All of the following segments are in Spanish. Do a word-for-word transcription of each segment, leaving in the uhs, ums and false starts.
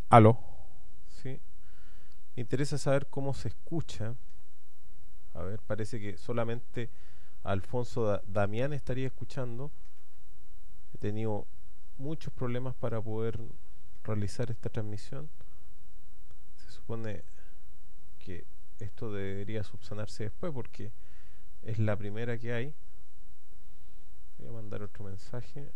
Aló. Sí. Me interesa saber cómo se escucha. A ver, parece que solamente Alfonso Da- Damián estaría escuchando. He tenido muchos problemas para poder realizar esta transmisión. Se supone que esto debería subsanarse después porque es la primera que hay. Voy a mandar otro mensaje.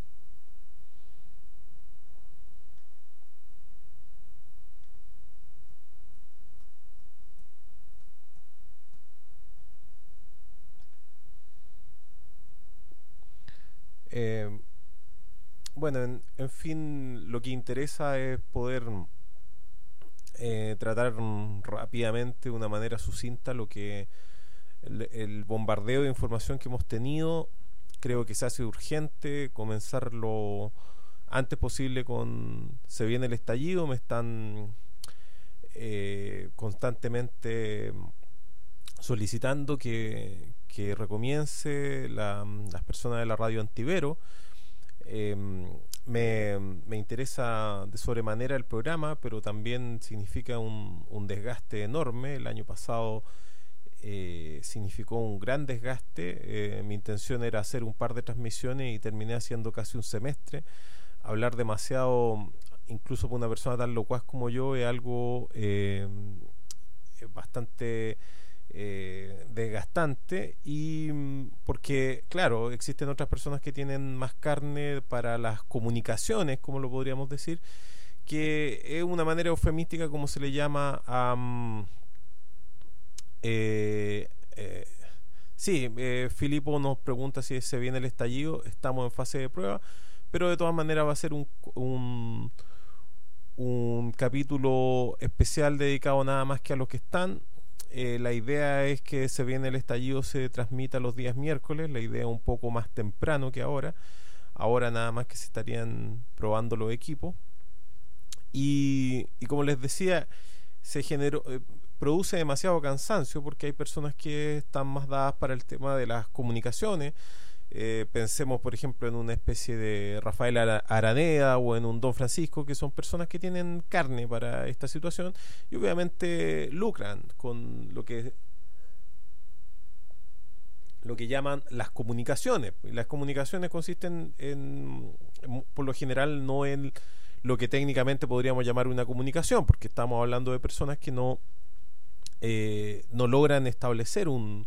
Eh, bueno, en, en fin, lo que interesa es poder eh, tratar mm, rápidamente, de una manera sucinta, lo que el, el bombardeo de información que hemos tenido. Creo que se hace urgente comenzar lo antes posible con se viene el estallido. Me están eh, constantemente solicitando que, que recomience la, las personas de la radio Antivero. Eh, me, me interesa de sobremanera el programa, pero también significa un, un desgaste enorme. El año pasado eh, significó un gran desgaste. Eh, mi intención era hacer un par de transmisiones y terminé haciendo casi un semestre. Hablar demasiado, incluso para una persona tan locuaz como yo, es algo eh, bastante eh, desgastante. Y mm, porque, claro, existen otras personas que tienen más carne para las comunicaciones, como lo podríamos decir, que es una manera eufemística, como se le llama a... Um, eh, eh, sí, eh, Filipo nos pregunta si se viene el estallido. Estamos en fase de prueba, pero de todas maneras va a ser un, un, un capítulo especial dedicado nada más que a los que están. Eh, la idea es que se viene el estallido se transmita los días miércoles. La idea es un poco más temprano que ahora. Ahora nada más que se estarían probando los equipos. Y, y como les decía, se generó, eh, produce demasiado cansancio porque hay personas que están más dadas para el tema de las comunicaciones. Eh, pensemos, por ejemplo, en una especie de Rafael Ara- Araneda o en un Don Francisco, que son personas que tienen carne para esta situación y obviamente lucran con lo que lo que llaman las comunicaciones. Y las comunicaciones consisten en, en, por lo general, no en lo que técnicamente podríamos llamar una comunicación, porque estamos hablando de personas que no eh, no logran establecer un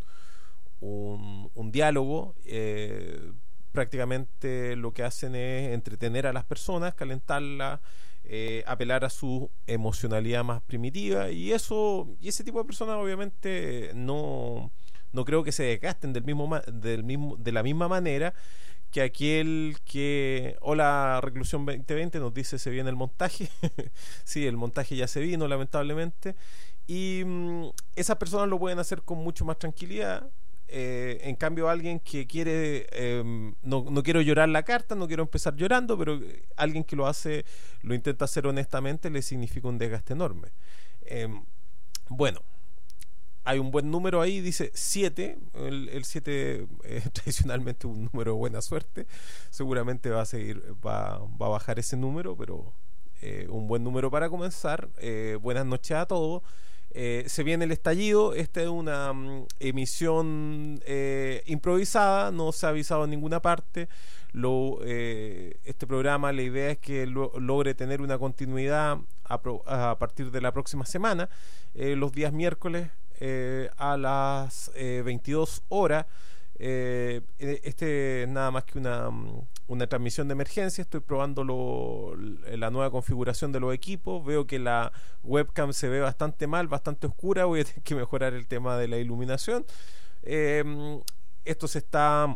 un, un diálogo. Eh, prácticamente lo que hacen es entretener a las personas, calentarlas, eh, apelar a su emocionalidad más primitiva, y eso y ese tipo de personas obviamente no no creo que se desgasten del mismo del mismo de la misma manera que aquel que hola Reclusión veinte veinte nos dice se viene el montaje. Sí, el montaje ya se vino lamentablemente, y mmm, esas personas lo pueden hacer con mucho más tranquilidad. Eh, en cambio, alguien que quiere, eh, no, no quiero llorar la carta, no quiero empezar llorando, pero alguien que lo hace, lo intenta hacer honestamente, le significa un desgaste enorme. Eh, bueno, hay un buen número ahí, dice siete. El siete es tradicionalmente un número de buena suerte. Seguramente va a seguir, va, va a bajar ese número, pero eh, un buen número para comenzar. Eh, buenas noches a todos. Eh, se viene el estallido. Esta es una um, emisión eh, improvisada, no se ha avisado en ninguna parte. Lo, eh, este programa, la idea es que lo, logre tener una continuidad a, pro, a partir de la próxima semana, eh, los días miércoles eh, a las eh, veintidós horas. Eh, este es nada más que una, una transmisión de emergencia. Estoy probando lo, la nueva configuración de los equipos. Veo que la webcam se ve bastante mal, bastante oscura. Voy a tener que mejorar el tema de la iluminación. Eh, esto se está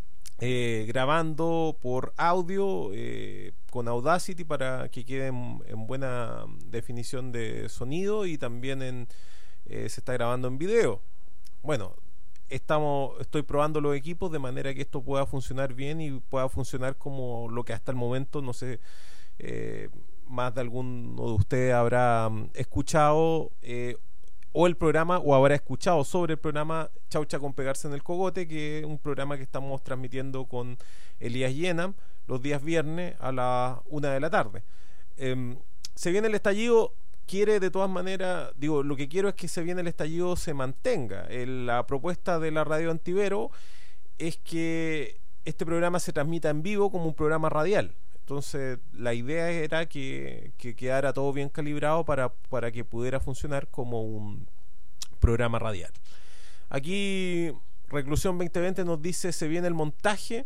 eh, grabando por audio eh, con Audacity para que quede en, en buena definición de sonido, y también en, eh, se está grabando en video. Bueno, estamos estoy probando los equipos de manera que esto pueda funcionar bien y pueda funcionar como lo que hasta el momento, no sé, eh, más de alguno de ustedes habrá um, escuchado eh, o el programa o habrá escuchado sobre el programa Chaucha con Pegarse en el Cogote, que es un programa que estamos transmitiendo con Elías Yenam los días viernes a las una de la tarde. Eh, se viene el estallido, quiere de todas maneras, digo, lo que quiero es que se viene el estallido se mantenga. El, la propuesta de la radio Antivero es que este programa se transmita en vivo como un programa radial. Entonces la idea era que, que quedara todo bien calibrado para, para que pudiera funcionar como un programa radial. Aquí Reclusión veinte veinte nos dice: se viene el montaje.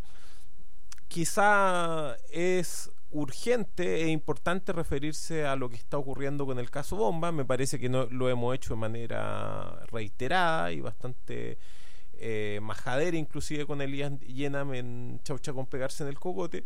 Quizá es urgente e importante referirse a lo que está ocurriendo con el caso Bomba. Me parece que no, lo hemos hecho de manera reiterada y bastante eh, majadera, inclusive con Elías Yenam en Chaucha con pegarse en el cogote.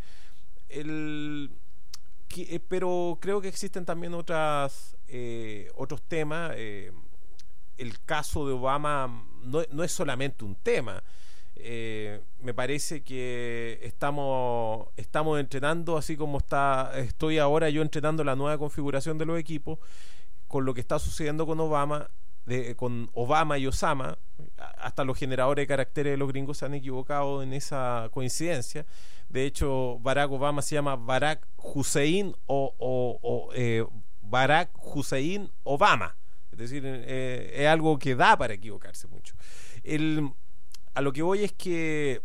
El, que, eh, pero creo que existen también otras eh, otros temas. Eh, el caso de Obama no, no es solamente un tema. Eh, me parece que estamos estamos entrenando, así como está estoy ahora yo entrenando la nueva configuración de los equipos, con lo que está sucediendo con Obama, de, con Obama y Osama. Hasta los generadores de caracteres de los gringos se han equivocado en esa coincidencia. De hecho, Barack Obama se llama Barack Hussein o, o, o eh, Barack Hussein Obama. Es decir, eh, es algo que da para equivocarse mucho. El, a lo que voy es que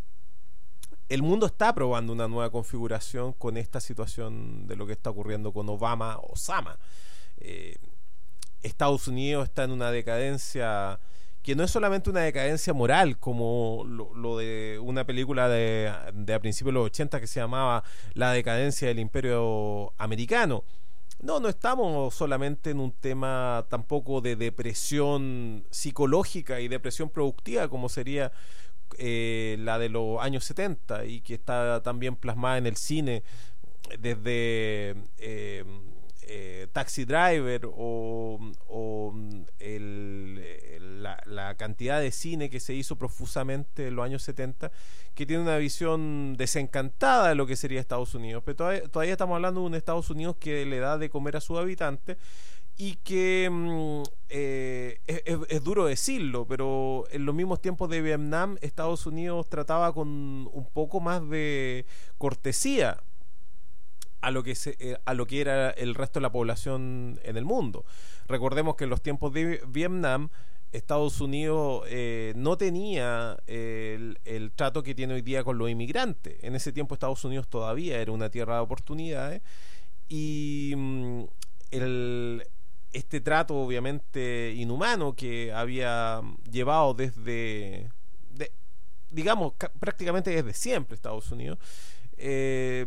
el mundo está probando una nueva configuración con esta situación de lo que está ocurriendo con Obama, Osama. Eh, Estados Unidos está en una decadencia que no es solamente una decadencia moral, como lo, lo de una película de, de a principios de los ochenta que se llamaba La decadencia del imperio americano. No, no estamos solamente en un tema tampoco de depresión psicológica y depresión productiva como sería eh, la de los años setenta, y que está también plasmada en el cine desde eh, eh, Taxi Driver o, o el, la, la cantidad de cine que se hizo profusamente en los años setenta, que tiene una visión desencantada de lo que sería Estados Unidos. Pero todavía, todavía estamos hablando de un Estados Unidos que le da de comer a sus habitantes y que mm, eh, es, es, es duro decirlo, pero en los mismos tiempos de Vietnam, Estados Unidos trataba con un poco más de cortesía a lo que se, eh, a lo que era el resto de la población en el mundo. Recordemos que en los tiempos de Vietnam, Estados Unidos eh, no tenía eh, el, el trato que tiene hoy día con los inmigrantes. En ese tiempo Estados Unidos todavía era una tierra de oportunidades, y mm, el, este trato obviamente inhumano que había llevado desde, de, digamos, prácticamente desde siempre Estados Unidos, eh,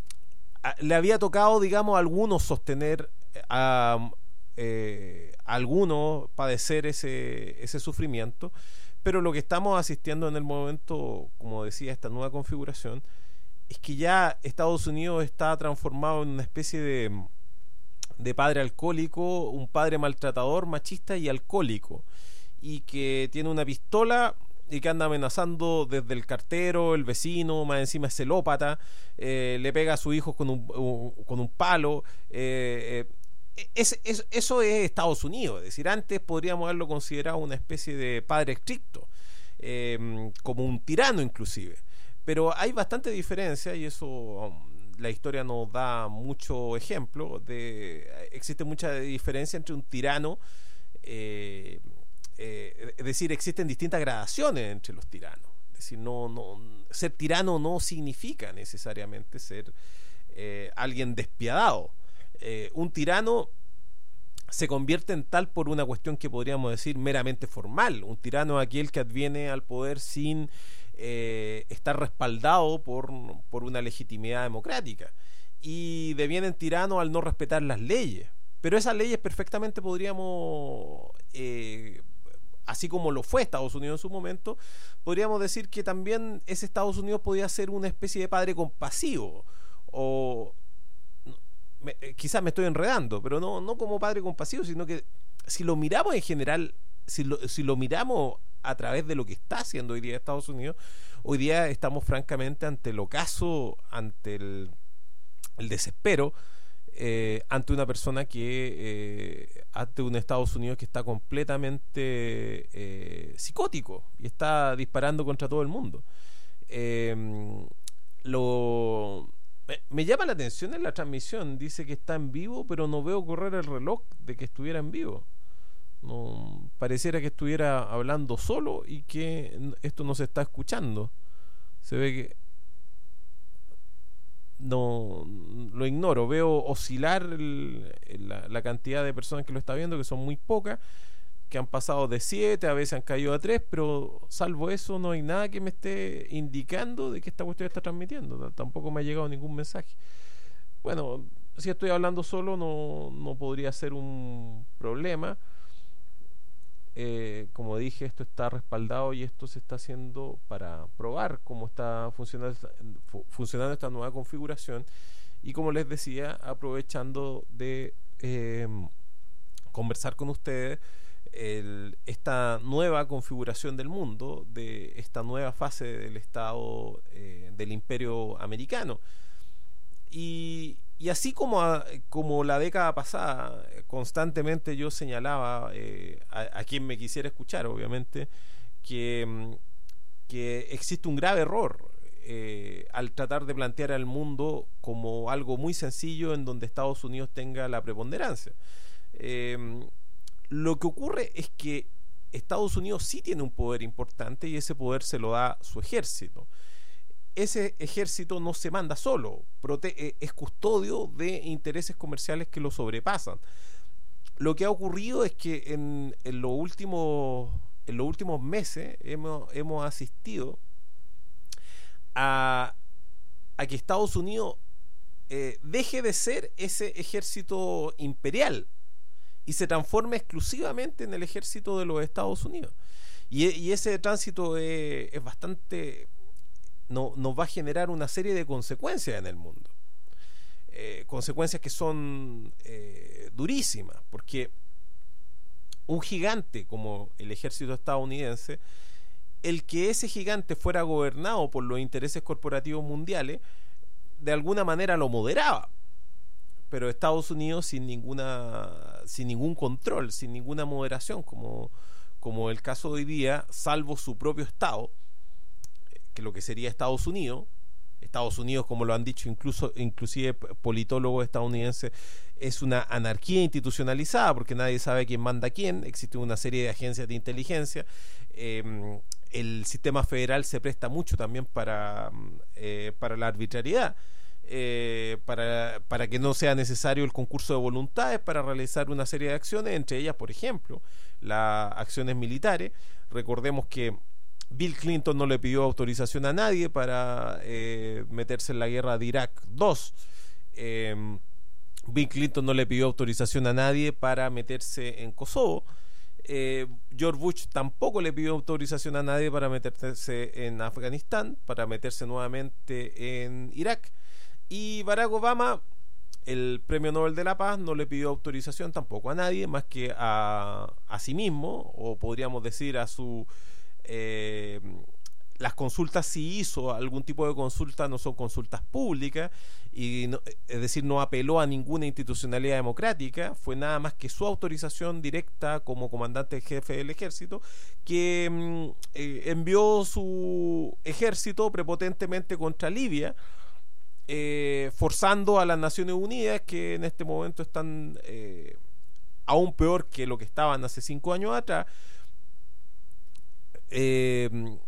a, le había tocado, digamos, a algunos sostener a... Eh, algunos padecer ese, ese sufrimiento, pero lo que estamos asistiendo en el momento, como decía, esta nueva configuración, es que ya Estados Unidos está transformado en una especie de, de padre alcohólico, un padre maltratador, machista y alcohólico, y que tiene una pistola y que anda amenazando desde el cartero, el vecino, más encima es celópata, eh, le pega a sus hijos con un, un, con un palo. eh, eh, Es, es, eso es Estados Unidos. Es decir, antes podríamos haberlo considerado una especie de padre estricto, eh, como un tirano inclusive, pero hay bastante diferencia, y eso um, la historia nos da mucho ejemplo de, existe mucha diferencia entre un tirano, eh, eh, es decir, existen distintas gradaciones entre los tiranos. Es decir, no, no, ser tirano no significa necesariamente ser eh, alguien despiadado. Eh, un tirano se convierte en tal por una cuestión que podríamos decir meramente formal. Un tirano es aquel que adviene al poder sin eh, estar respaldado por, por una legitimidad democrática, y devienen tiranos al no respetar las leyes. Pero esas leyes perfectamente podríamos, eh, así como lo fue Estados Unidos en su momento, podríamos decir que también ese Estados Unidos podía ser una especie de padre compasivo, o Me, quizás me estoy enredando, pero no, no como padre compasivo, sino que si lo miramos en general, si lo, si lo miramos a través de lo que está haciendo hoy día Estados Unidos, hoy día estamos francamente ante el ocaso, ante el, el desespero, eh, ante una persona que, eh, ante un Estados Unidos que está completamente eh, psicótico y está disparando contra todo el mundo. Eh, lo me, me llama la atención en la transmisión, dice que está en vivo, pero no veo correr el reloj de que estuviera en vivo. No, pareciera que estuviera hablando solo y que esto no se está escuchando. Se ve que no lo ignoro, veo oscilar el, la, la cantidad de personas que lo está viendo, que son muy pocas, que han pasado de siete, a veces han caído a tres, pero salvo eso no hay nada que me esté indicando de que esta cuestión está transmitiendo. Tampoco me ha llegado ningún mensaje. Bueno, si estoy hablando solo no, no podría ser un problema. Eh, como dije, esto está respaldado y esto se está haciendo para probar cómo está funcionando, funcionando esta nueva configuración, y como les decía, aprovechando de eh, conversar con ustedes el, esta nueva configuración del mundo, de esta nueva fase del Estado eh, del Imperio Americano. Y, y así como, a, como la década pasada, constantemente yo señalaba eh, a, a quien me quisiera escuchar, obviamente, que, que existe un grave error eh, al tratar de plantear al mundo como algo muy sencillo en donde Estados Unidos tenga la preponderancia. Eh, lo que ocurre es que Estados Unidos sí tiene un poder importante, y ese poder se lo da su ejército. Ese ejército no se manda solo, prote- es custodio de intereses comerciales que lo sobrepasan. Lo que ha ocurrido es que en, en, los, últimos, en los últimos meses hemos, hemos asistido a, a que Estados Unidos eh, deje de ser ese ejército imperial y se transforme exclusivamente en el ejército de los Estados Unidos. Y, y ese tránsito es, es bastante... No, nos va a generar una serie de consecuencias en el mundo, eh, consecuencias que son eh, durísimas, porque un gigante como el ejército estadounidense, el que ese gigante fuera gobernado por los intereses corporativos mundiales, de alguna manera lo moderaba, pero Estados Unidos sin ninguna sin ningún control, sin ninguna moderación, como, como el caso de hoy día, salvo su propio Estado, que lo que sería Estados Unidos. Estados Unidos, como lo han dicho incluso inclusive politólogos estadounidenses, es una anarquía institucionalizada, porque nadie sabe quién manda a quién, existe una serie de agencias de inteligencia, eh, el sistema federal se presta mucho también para, eh, para la arbitrariedad, eh, para, para que no sea necesario el concurso de voluntades para realizar una serie de acciones, entre ellas, por ejemplo, las acciones militares. Recordemos que Bill Clinton no le pidió autorización a nadie para eh, meterse en la guerra de Irak dos. Eh, Bill Clinton no le pidió autorización a nadie para meterse en Kosovo. Eh, George Bush tampoco le pidió autorización a nadie para meterse en Afganistán, para meterse nuevamente en Irak. Y Barack Obama, el premio Nobel de la Paz, no le pidió autorización tampoco a nadie, más que a, a sí mismo, o podríamos decir a su... Eh, las consultas, si hizo algún tipo de consulta, no son consultas públicas, y no, es decir, no apeló a ninguna institucionalidad democrática, fue nada más que su autorización directa como comandante jefe del ejército, que mm, eh, envió su ejército prepotentemente contra Libia, eh, forzando a las Naciones Unidas, que en este momento están eh, aún peor que lo que estaban hace cinco años atrás. Eh,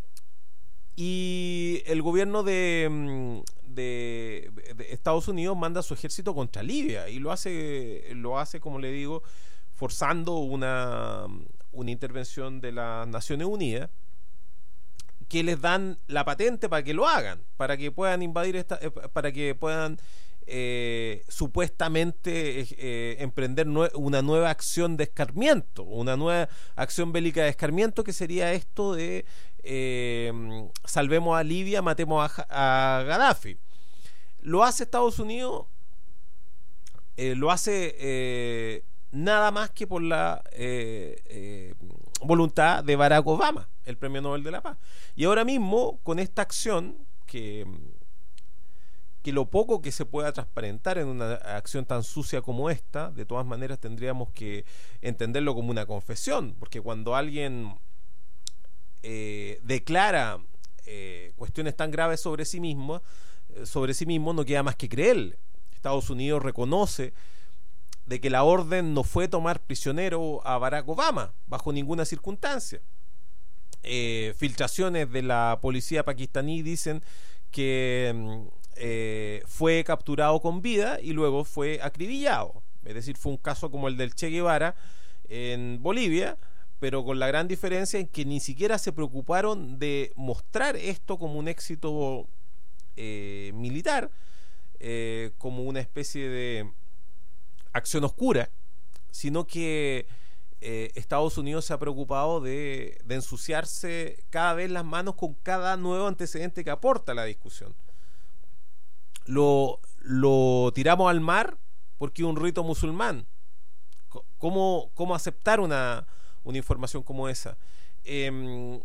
y el gobierno de, de, de Estados Unidos manda su ejército contra Libia, y lo hace, lo hace como le digo, forzando una, una intervención de las Naciones Unidas, que les dan la patente para que lo hagan, para que puedan invadir esta, para que puedan eh, supuestamente eh, emprender nue- una nueva acción de escarmiento, una nueva acción bélica de escarmiento, que sería esto de eh, salvemos a Libia, matemos a, a Gaddafi. Lo hace Estados Unidos, eh, lo hace eh, nada más que por la eh, eh, voluntad de Barack Obama, el premio Nobel de la Paz. Y ahora mismo, con esta acción, que que lo poco que se pueda transparentar en una acción tan sucia como esta, de todas maneras tendríamos que entenderlo como una confesión, porque cuando alguien eh, declara eh, cuestiones tan graves sobre sí mismo, sobre sí mismo, no queda más que creerle. Estados Unidos reconoce de que la orden no fue tomar prisionero a Barack Obama bajo ninguna circunstancia. Eh, filtraciones de la policía pakistaní dicen que eh, fue capturado con vida y luego fue acribillado. Es decir, fue un caso como el del Che Guevara en Bolivia, pero con la gran diferencia en que ni siquiera se preocuparon de mostrar esto como un éxito eh, militar, eh, como una especie de acción oscura, sino que eh, Estados Unidos se ha preocupado de, de ensuciarse cada vez las manos con cada nuevo antecedente que aporta a la discusión. Lo, lo tiramos al mar porque es un rito musulmán. ¿Cómo, cómo aceptar una, una información como esa? Eh,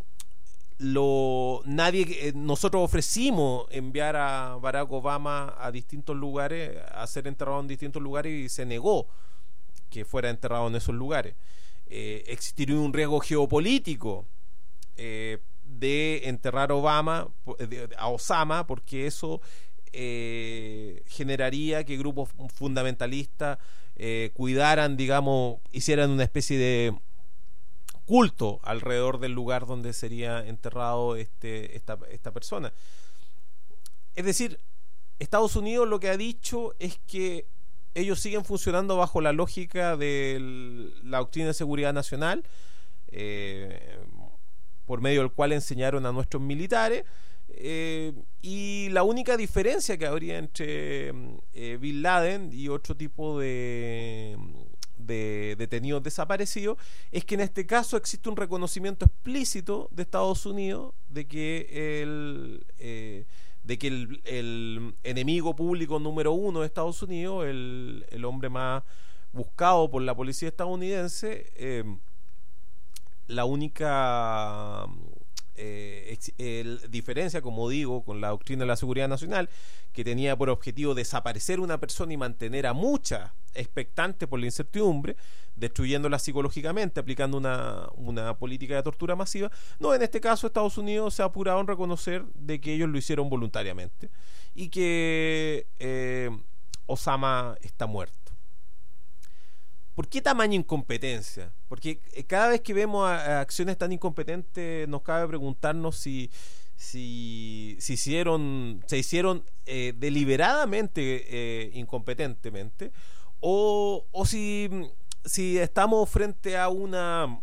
lo, nadie, eh, nosotros ofrecimos enviar a Barack Obama a distintos lugares, a ser enterrado en distintos lugares, y se negó que fuera enterrado en esos lugares. Eh, existiría un riesgo geopolítico eh, de enterrar a Obama, a Osama, porque eso eh, generaría que grupos fundamentalistas eh, cuidaran, digamos, hicieran una especie de culto alrededor del lugar donde sería enterrado este, esta, esta persona. Es decir, Estados Unidos lo que ha dicho es que ellos siguen funcionando bajo la lógica de la doctrina de seguridad nacional, eh, por medio del cual enseñaron a nuestros militares, eh, y la única diferencia que habría entre eh, Bin Laden y otro tipo de, de detenidos desaparecidos es que en este caso existe un reconocimiento explícito de Estados Unidos de que el... Eh, de que el, el enemigo público número uno de Estados Unidos, el, el hombre más buscado por la policía estadounidense, eh, la única eh, ex, el, diferencia, como digo, con la doctrina de la seguridad nacional, que tenía por objetivo desaparecer una persona y mantener a muchas expectantes por la incertidumbre, destruyéndola psicológicamente, aplicando una, una política de tortura masiva. No, en este caso Estados Unidos se ha apurado en reconocer de que ellos lo hicieron voluntariamente y que eh, Osama está muerto. ¿Por qué tamaña incompetencia? Porque cada vez que vemos a, a acciones tan incompetentes nos cabe preguntarnos si si, si hicieron, se hicieron eh, deliberadamente eh, incompetentemente o, o si si estamos frente a una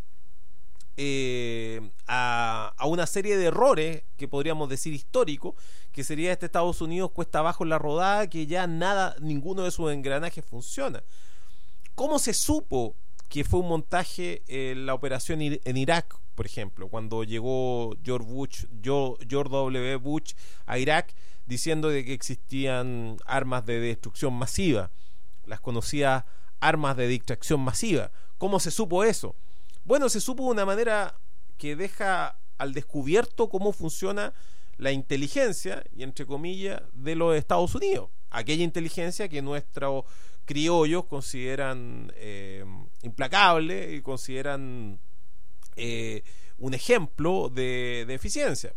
eh, a, a una serie de errores que podríamos decir históricos, que sería este Estados Unidos cuesta abajo en la rodada, que ya nada, ninguno de sus engranajes funciona. ¿Cómo se supo que fue un montaje en la operación en Irak, por ejemplo, cuando llegó George Bush, George W. Bush a Irak diciendo de que existían armas de destrucción masiva, las conocidas armas de distracción masiva? ¿Cómo se supo eso? Bueno, se supo de una manera que deja al descubierto cómo funciona la inteligencia, y entre comillas, de los Estados Unidos. Aquella inteligencia que nuestros criollos consideran eh, implacable y consideran eh, un ejemplo de, de eficiencia.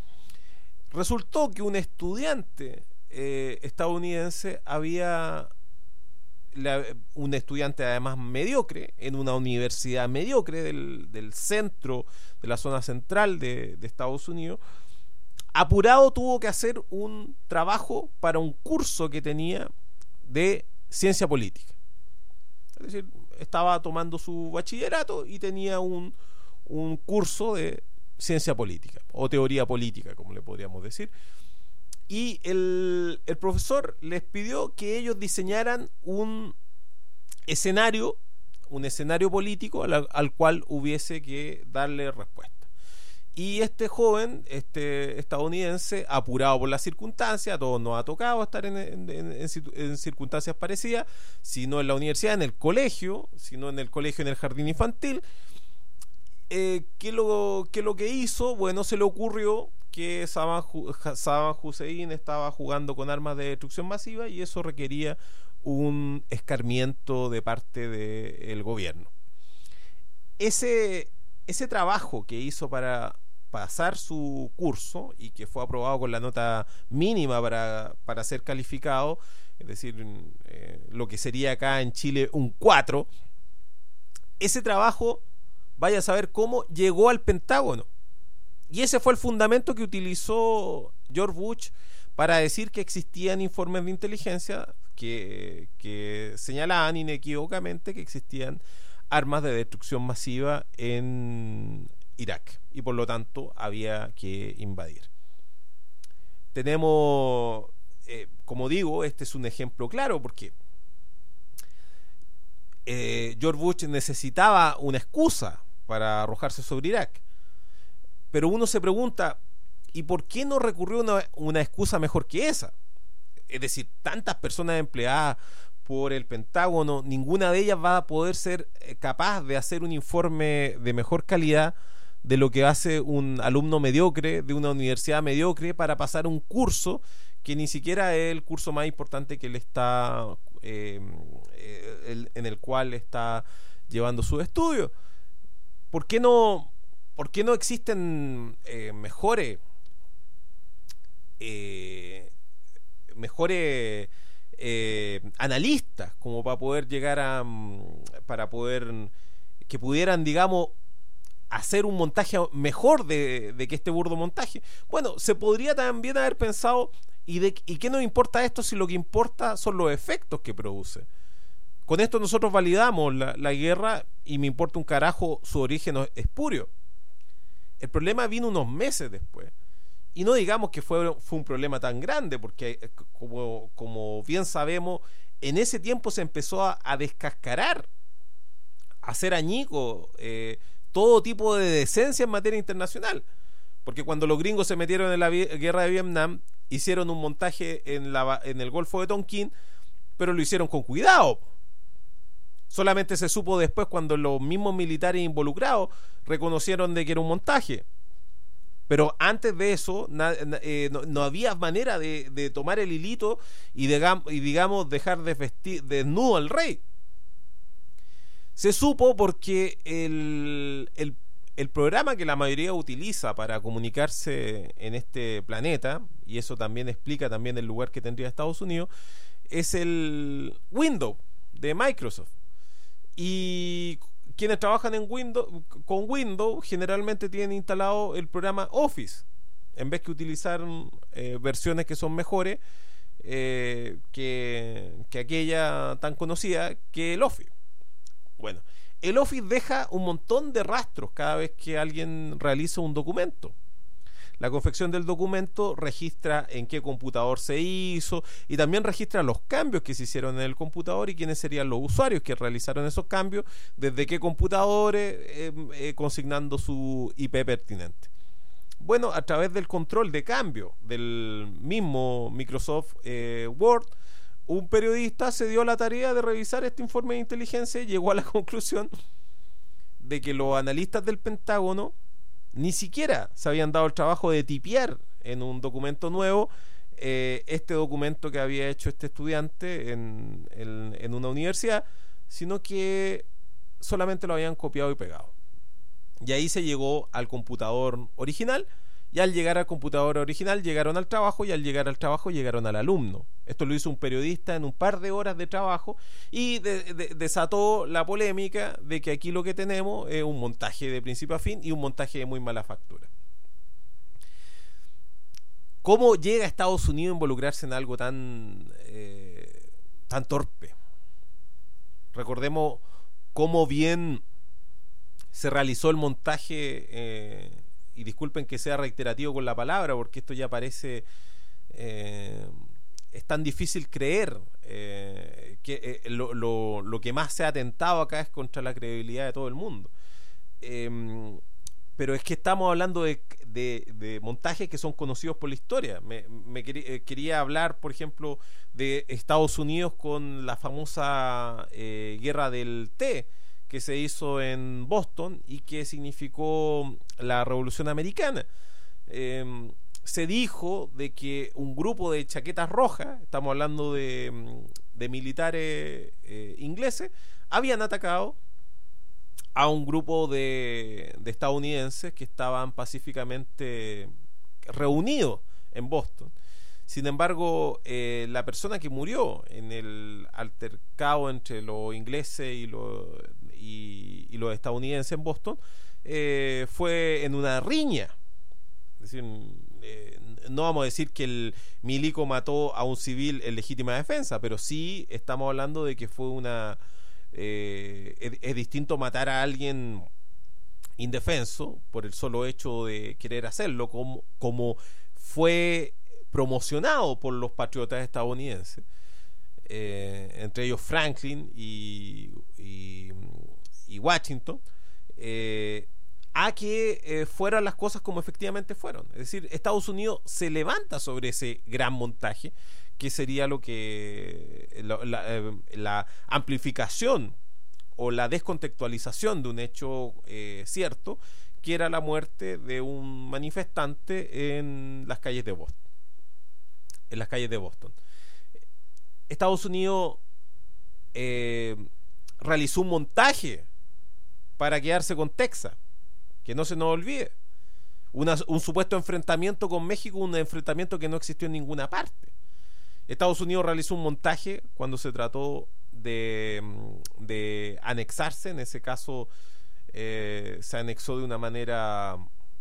Resultó que un estudiante eh, estadounidense había La, un estudiante además mediocre en una universidad mediocre del, del centro, de la zona central de, de Estados Unidos, apurado tuvo que hacer un trabajo para un curso que tenía de ciencia política. Es decir, estaba tomando su bachillerato y tenía un, un curso de ciencia política o teoría política, como le podríamos decir. Y el, el profesor les pidió que ellos diseñaran un escenario, un escenario político al, al cual hubiese que darle respuesta. Y este joven, este estadounidense, apurado por las circunstancias, a todos nos ha tocado estar en, en, en, en circunstancias parecidas, si no en la universidad, en el colegio, si no en el colegio, en el jardín infantil. Eh, ¿qué, lo, ¿Qué lo que hizo? Bueno, se le ocurrió que Saddam, Saddam Hussein estaba jugando con armas de destrucción masiva y eso requería un escarmiento de parte del gobierno. Ese, ese trabajo que hizo para pasar su curso y que fue aprobado con la nota mínima para, para ser calificado, es decir, eh, lo que sería acá en Chile un cuatro, ese trabajo, vaya a saber cómo, llegó al Pentágono. Y ese fue el fundamento que utilizó George Bush para decir que existían informes de inteligencia que, que señalaban inequívocamente que existían armas de destrucción masiva en Irak y por lo tanto había que invadir. Tenemos, eh, como digo, este es un ejemplo claro porque eh, George Bush necesitaba una excusa para arrojarse sobre Irak, pero uno se pregunta, ¿y por qué no recurrió a una, una excusa mejor que esa? Es decir, tantas personas empleadas por el Pentágono, ninguna de ellas va a poder ser capaz de hacer un informe de mejor calidad de lo que hace un alumno mediocre de una universidad mediocre para pasar un curso que ni siquiera es el curso más importante que él está eh, el, en el cual está llevando sus estudios. ¿Por qué no, por qué no existen eh, mejores eh, mejores eh, analistas como para poder llegar a para poder que pudieran, digamos, hacer un montaje mejor de, de que este burdo montaje? Bueno, se podría también haber pensado, ¿y, de, ¿y qué nos importa esto si lo que importa son los efectos que produce? Con esto nosotros validamos la, la guerra y me importa un carajo su origen espurio. El problema vino unos meses después. Y no digamos que fue, fue un problema tan grande, porque como, como bien sabemos, en ese tiempo se empezó a, a descascarar, a hacer añicos, eh, todo tipo de decencia en materia internacional. Porque cuando los gringos se metieron en la guerra de Vietnam, hicieron un montaje en, la, en el Golfo de Tonquín, pero lo hicieron con cuidado. Solamente se supo después cuando los mismos militares involucrados reconocieron de que era un montaje. Pero antes de eso na, eh, no, no había manera de, de tomar el hilito y, de, y digamos dejar de vestir desnudo al rey. Se supo porque el, el, el programa que la mayoría utiliza para comunicarse en este planeta, y eso también explica también el lugar que tendría Estados Unidos, es el Windows de Microsoft. Y quienes trabajan en Windows, con Windows generalmente tienen instalado el programa Office en vez que utilizar eh, versiones que son mejores eh, que, que aquella tan conocida que el Office. Bueno, el Office deja un montón de rastros cada vez que alguien realiza un documento. La confección del documento registra en qué computador se hizo y también registra los cambios que se hicieron en el computador y quiénes serían los usuarios que realizaron esos cambios, desde qué computadores, eh, eh, consignando su I P pertinente. Bueno, a través del control de cambio del mismo Microsoft eh, Word, un periodista se dio la tarea de revisar este informe de inteligencia y llegó a la conclusión de que los analistas del Pentágono ni siquiera se habían dado el trabajo de tipear en un documento nuevo eh, este documento que había hecho este estudiante en, en, en una universidad, sino que solamente lo habían copiado y pegado. Y ahí se llegó al computador original, y al llegar al computador original llegaron al trabajo, y al llegar al trabajo llegaron al alumno. Esto lo hizo un periodista en un par de horas de trabajo y de, de, desató la polémica de que aquí lo que tenemos es un montaje de principio a fin y un montaje de muy mala factura. ¿Cómo llega Estados Unidos a involucrarse en algo tan, eh, tan torpe? Recordemos cómo bien se realizó el montaje, eh, y disculpen que sea reiterativo con la palabra, porque esto ya parece... Eh, es tan difícil creer eh, que eh, lo, lo, lo que más se ha atentado acá es contra la credibilidad de todo el mundo. Eh, pero es que estamos hablando de, de, de montajes que son conocidos por la historia. Me, me quería, eh, quería hablar, por ejemplo, de Estados Unidos con la famosa eh, guerra del té que se hizo en Boston y que significó la Revolución Americana. Eh, se dijo de que un grupo de chaquetas rojas, estamos hablando de, de militares eh, ingleses, habían atacado a un grupo de, de estadounidenses que estaban pacíficamente reunidos en Boston. Sin embargo, eh, la persona que murió en el altercado entre los ingleses y los, y, y los estadounidenses en Boston eh, fue en una riña. Es decir, eh, no vamos a decir que el milico mató a un civil en legítima defensa, pero sí estamos hablando de que fue una... Eh, es, es distinto matar a alguien indefenso por el solo hecho de querer hacerlo, como, como fue promocionado por los patriotas estadounidenses, eh, entre ellos Franklin y, y, y Washington, eh, a que eh, fueran las cosas como efectivamente fueron. Es decir, Estados Unidos se levanta sobre ese gran montaje que sería lo que la, la, eh, la amplificación o la descontextualización de un hecho eh, cierto, que era la muerte de un manifestante en las calles de Boston. En las calles de Boston. Estados Unidos eh, realizó un montaje para quedarse con Texas, que no se nos olvide. Una, un supuesto enfrentamiento con México, un enfrentamiento que no existió en ninguna parte. Estados Unidos realizó un montaje cuando se trató de, de anexarse. En ese caso eh, se anexó de una manera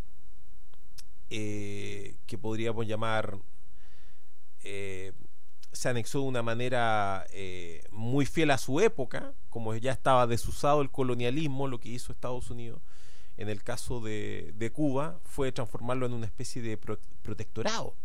eh, que podríamos llamar eh, se anexó de una manera eh, muy fiel a su época, como ya estaba desusado el colonialismo. Lo que hizo Estados Unidos en el caso de, de Cuba fue transformarlo en una especie de pro, protectorado.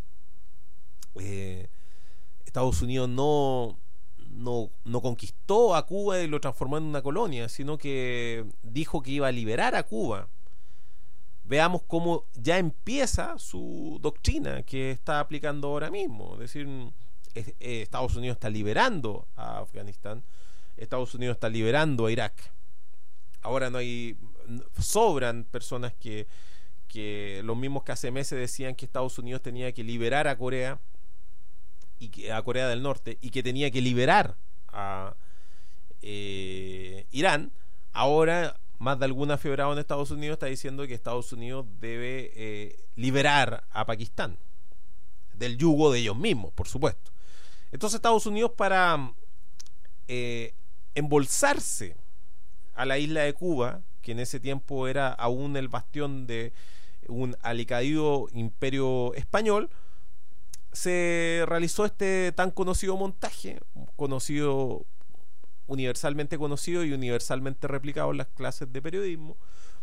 eh, Estados Unidos no, no, no conquistó a Cuba y lo transformó en una colonia, sino que dijo que iba a liberar a Cuba. Veamos cómo ya empieza su doctrina que está aplicando ahora mismo. Es decir, es, eh, Estados Unidos está liberando a Afganistán, Estados Unidos está liberando a Irak. Ahora no hay, sobran personas que, que los mismos que hace meses decían que Estados Unidos tenía que liberar a Corea, y que, a Corea del Norte, y que tenía que liberar a eh, Irán. Ahora más de algún afiebrado en Estados Unidos está diciendo que Estados Unidos debe eh, liberar a Pakistán del yugo de ellos mismos, por supuesto. Entonces Estados Unidos, para eh, embolsarse a la isla de Cuba, que en ese tiempo era aún el bastión de un alicaído imperio español, se realizó este tan conocido montaje, conocido, universalmente conocido y universalmente replicado en las clases de periodismo,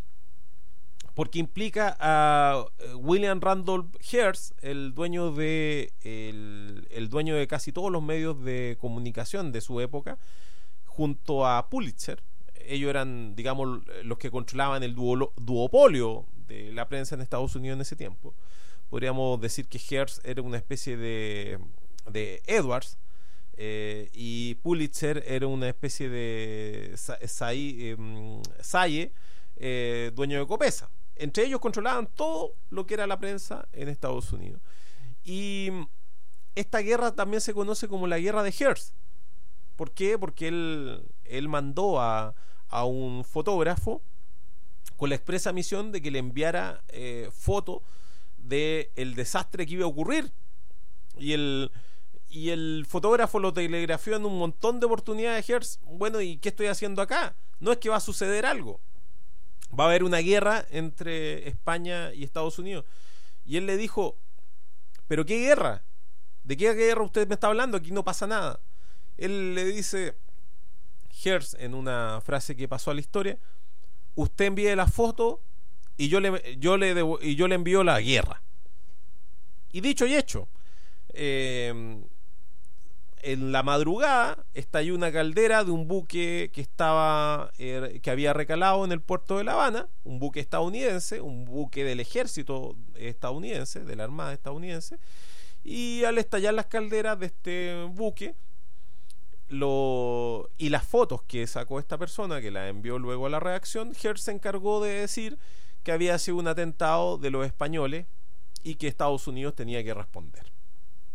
porque implica a William Randolph Hearst, el dueño de el, el dueño de casi todos los medios de comunicación de su época, junto a Pulitzer. Ellos eran, digamos, los que controlaban el duolo, duopolio de la prensa en Estados Unidos en ese tiempo. Podríamos decir que Hearst era una especie de, de Edwards, eh, y Pulitzer era una especie de Salle, eh, eh, dueño de Copesa. Entre ellos controlaban todo lo que era la prensa en Estados Unidos. Y esta guerra también se conoce como la guerra de Hearst. ¿Por qué? Porque él, él mandó a, a un fotógrafo con la expresa misión de que le enviara eh, fotos de el desastre que iba a ocurrir, y el y el fotógrafo lo telegrafió en un montón de oportunidades a Hearst. Bueno, ¿y qué estoy haciendo acá? No es que va a suceder algo, va a haber una guerra entre España y Estados Unidos. Y él le dijo, ¿pero qué guerra? ¿De qué guerra usted me está hablando? Aquí no pasa nada. Él le dice, Hearst, en una frase que pasó a la historia, usted envíe la foto y yo le yo le devo, y yo le envío la guerra. Y dicho y hecho, eh, en la madrugada estalló una caldera de un buque que estaba eh, que había recalado en el puerto de La Habana, un buque estadounidense, un buque del ejército estadounidense, de la armada estadounidense. Y al estallar las calderas de este buque, Lo, y las fotos que sacó esta persona, que la envió luego a la redacción, Hearst se encargó de decir que había sido un atentado de los españoles y que Estados Unidos tenía que responder.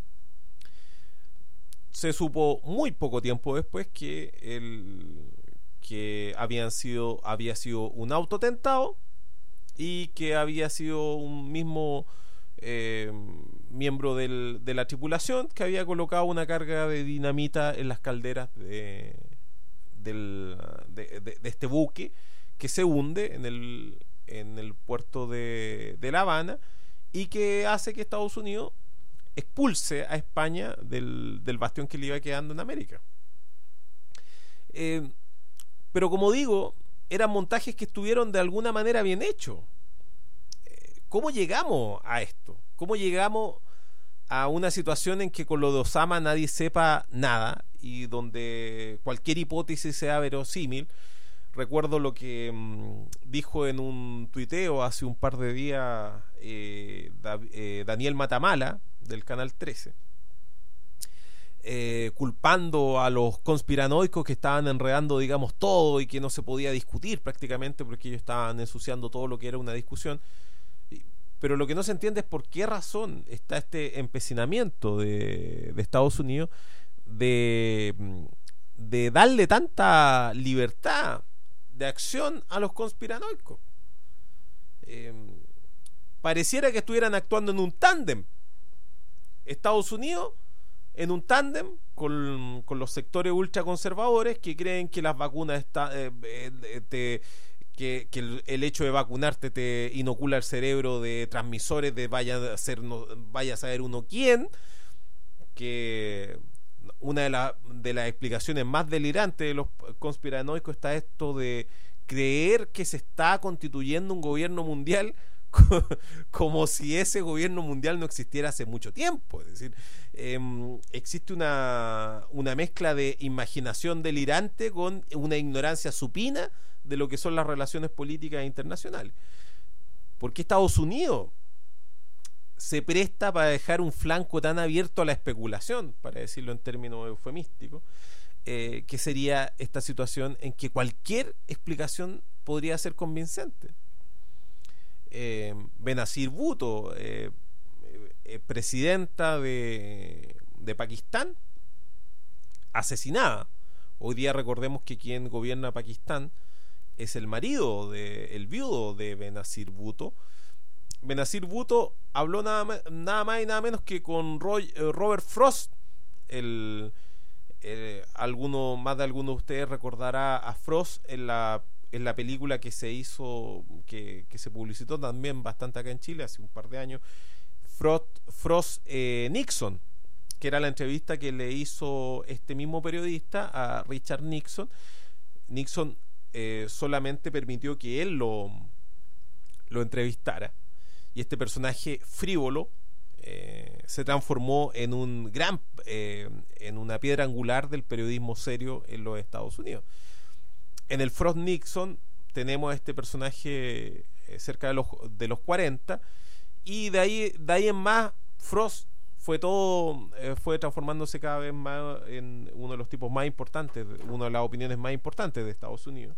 Se supo muy poco tiempo después que el, que habían sido, había sido un autotentado y que había sido un mismo eh, miembro del, de la tripulación que había colocado una carga de dinamita en las calderas de, del, de, de, de este buque que se hunde en el, en el puerto de, de La Habana y que hace que Estados Unidos expulse a España del, del bastión que le iba quedando en América. Eh, pero como digo, eran montajes que estuvieron de alguna manera bien hechos. Eh, ¿Cómo llegamos a esto? ¿Cómo llegamos a una situación en que con lo de Osama nadie sepa nada y donde cualquier hipótesis sea verosímil? Recuerdo lo que mmm, dijo en un tuiteo hace un par de días eh, da, eh, Daniel Matamala del Canal trece, eh, culpando a los conspiranoicos que estaban enredando, digamos, todo y que no se podía discutir prácticamente porque ellos estaban ensuciando todo lo que era una discusión. Pero lo que no se entiende es por qué razón está este empecinamiento de, de Estados Unidos de, de darle tanta libertad de acción a los conspiranoicos. Eh, pareciera que estuvieran actuando en un tándem. Estados Unidos en un tándem con, con los sectores ultraconservadores que creen que las vacunas está, eh, eh, te, que, que el, el hecho de vacunarte te inocula el cerebro de transmisores de vaya a ser no, vaya a saber uno quién, que una de, la, de las explicaciones más delirantes de los conspiranoicos está esto de creer que se está constituyendo un gobierno mundial como si ese gobierno mundial no existiera hace mucho tiempo. Es decir, eh, existe una, una mezcla de imaginación delirante con una ignorancia supina de lo que son las relaciones políticas internacionales. ¿Por qué Estados Unidos se presta para dejar un flanco tan abierto a la especulación, para decirlo en términos eufemísticos, eh, que sería esta situación en que cualquier explicación podría ser convincente? Eh, Benazir Bhutto, eh, eh, presidenta de, de Pakistán, asesinada. Hoy día recordemos que quien gobierna Pakistán es el marido, de, el viudo de Benazir Bhutto. Benazir Bhutto habló nada más, nada más y nada menos que con Roy, eh, Robert Frost. El, eh, alguno, más de alguno de ustedes recordará a Frost en la en la película que se hizo, que, que se publicitó también bastante acá en Chile hace un par de años, Frost, Frost eh, Nixon, que era la entrevista que le hizo este mismo periodista a Richard Nixon. Nixon eh, solamente permitió que él lo, lo entrevistara, y este personaje frívolo eh, se transformó en un gran eh, en una piedra angular del periodismo serio en los Estados Unidos. En el Frost Nixon tenemos a este personaje eh, cerca de los, de los cuarenta, y de ahí, de ahí en más Frost fue todo eh, fue transformándose cada vez más en uno de los tipos más importantes, una de las opiniones más importantes de Estados Unidos.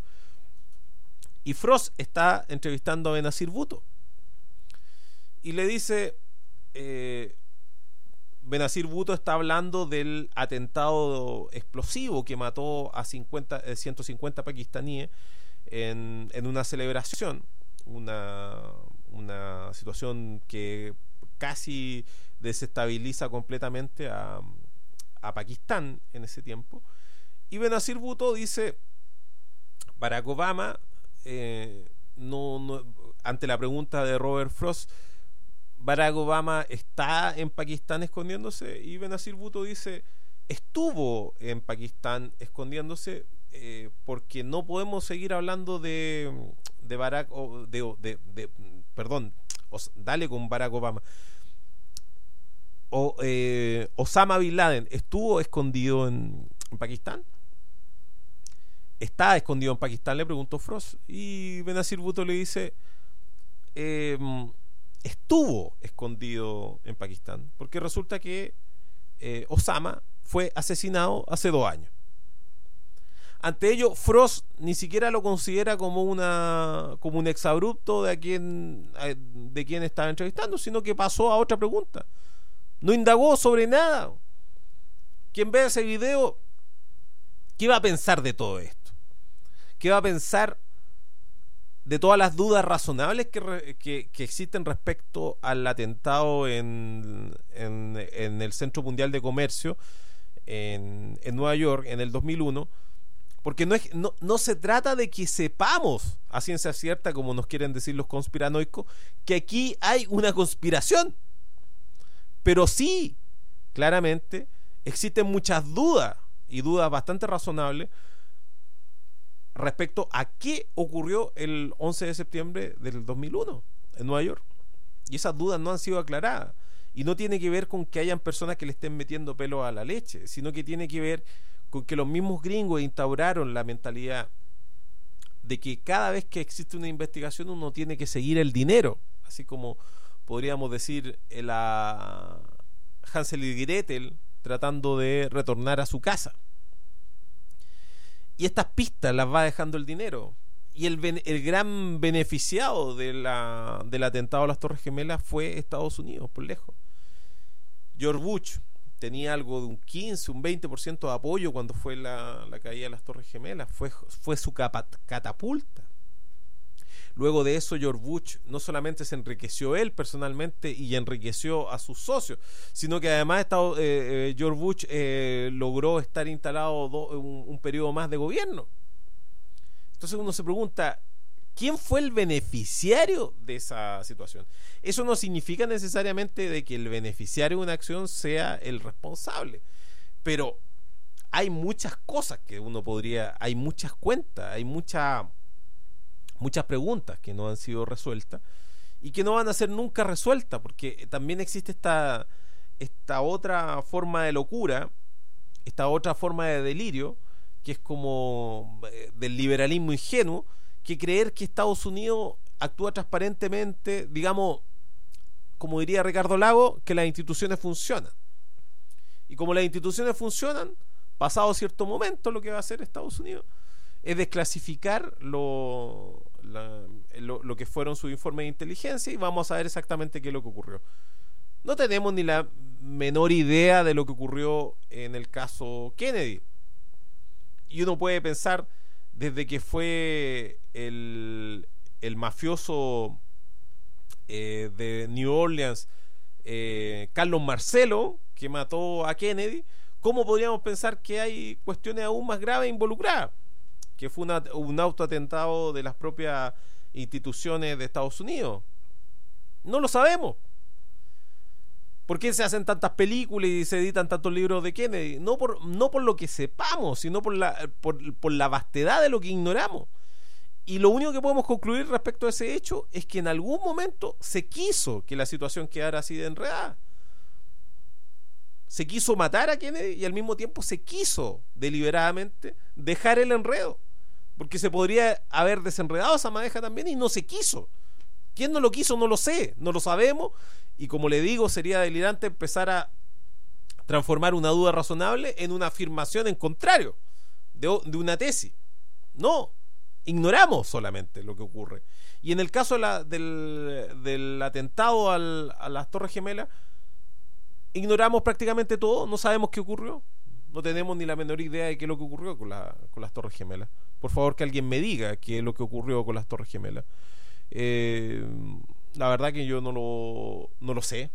Y Frost está entrevistando a Benazir Bhutto y le dice, eh, Benazir Bhutto está hablando del atentado explosivo que mató a cincuenta, eh, ciento cincuenta pakistaníes en, en una celebración, una, una situación que casi desestabiliza completamente a, a Pakistán en ese tiempo. Y Benazir Bhutto dice, Barack Obama, eh, no, no, ante la pregunta de Robert Frost, Barack Obama está en Pakistán escondiéndose, y Benazir Bhutto dice, estuvo en Pakistán escondiéndose, eh, porque no podemos seguir hablando de, de Barack de, de, de, perdón, os, dale con Barack Obama. O, eh, Osama Bin Laden estuvo escondido en, en Pakistán. ¿Está escondido en Pakistán?, le preguntó Frost, y Benazir Bhutto le dice, eh, estuvo escondido en Pakistán, porque resulta que eh, Osama fue asesinado hace dos años. Ante ello, Frost ni siquiera lo considera como una como un exabrupto de a quien de quien estaba entrevistando, sino que pasó a otra pregunta. No indagó sobre nada. Quien vea ese video, ¿qué va a pensar de todo esto? ¿Qué va a pensar de todas las dudas razonables que, re, que, que existen respecto al atentado en, en, en el Centro Mundial de Comercio en, en Nueva York en el dos mil uno? Porque no, es, no, no se trata de que sepamos a ciencia cierta, como nos quieren decir los conspiranoicos, que aquí hay una conspiración. Pero sí, claramente, existen muchas dudas, y dudas bastante razonables, respecto a qué ocurrió el once de septiembre del dos mil uno en Nueva York. Y esas dudas no han sido aclaradas. Y no tiene que ver con que hayan personas que le estén metiendo pelo a la leche, sino que tiene que ver con que los mismos gringos instauraron la mentalidad de que cada vez que existe una investigación uno tiene que seguir el dinero, así como podríamos decir la Hansel y Gretel tratando de retornar a su casa. Y estas pistas las va dejando el dinero. Y el, el gran beneficiado de la, del atentado a las Torres Gemelas fue Estados Unidos, por lejos. George Bush tenía algo de un quince, un veinte por ciento de apoyo cuando fue la, la caída de las Torres Gemelas. Fue, fue su capa, catapulta. Luego de eso, George Bush no solamente se enriqueció él personalmente y enriqueció a sus socios, sino que además estado, eh, eh, George Bush eh, logró estar instalado do, un, un periodo más de gobierno. Entonces uno se pregunta, ¿quién fue el beneficiario de esa situación? Eso no significa necesariamente de que el beneficiario de una acción sea el responsable, pero hay muchas cosas que uno podría, hay muchas cuentas, hay mucha, muchas preguntas que no han sido resueltas y que no van a ser nunca resueltas, porque también existe esta, esta otra forma de locura, esta otra forma de delirio, que es como del liberalismo ingenuo, que creer que Estados Unidos actúa transparentemente, digamos, como diría Ricardo Lago, que las instituciones funcionan. Y como las instituciones funcionan, pasado cierto momento, lo que va a hacer Estados Unidos es desclasificar lo, la, lo, lo que fueron sus informes de inteligencia y vamos a ver exactamente qué es lo que ocurrió. No tenemos ni la menor idea de lo que ocurrió en el caso Kennedy. Y uno puede pensar, desde que fue el, el mafioso eh, de New Orleans, eh, Carlos Marcello, que mató a Kennedy, ¿cómo podríamos pensar que hay cuestiones aún más graves involucradas? Que fue una, un autoatentado de las propias instituciones de Estados Unidos. No lo sabemos. ¿Por qué se hacen tantas películas y se editan tantos libros de Kennedy? No por, no por lo que sepamos, sino por la, por, por la vastedad de lo que ignoramos. Y lo único que podemos concluir respecto a ese hecho es que en algún momento se quiso que la situación quedara así de enredada. Se quiso matar a Kennedy y al mismo tiempo se quiso deliberadamente dejar el enredo, porque se podría haber desenredado esa madeja también y no se quiso. ¿Quién no lo quiso? No lo sé, no lo sabemos. Y como le digo, sería delirante empezar a transformar una duda razonable en una afirmación en contrario de, de una tesis. No, ignoramos solamente lo que ocurre. Y en el caso de la, del, del atentado al, a las Torres Gemelas, ignoramos prácticamente todo, no sabemos qué ocurrió, no tenemos ni la menor idea de qué es lo que ocurrió con, la, con las Torres Gemelas. Por favor, que alguien me diga qué es lo que ocurrió con las Torres Gemelas. Eh, la verdad que yo no lo, no lo sé.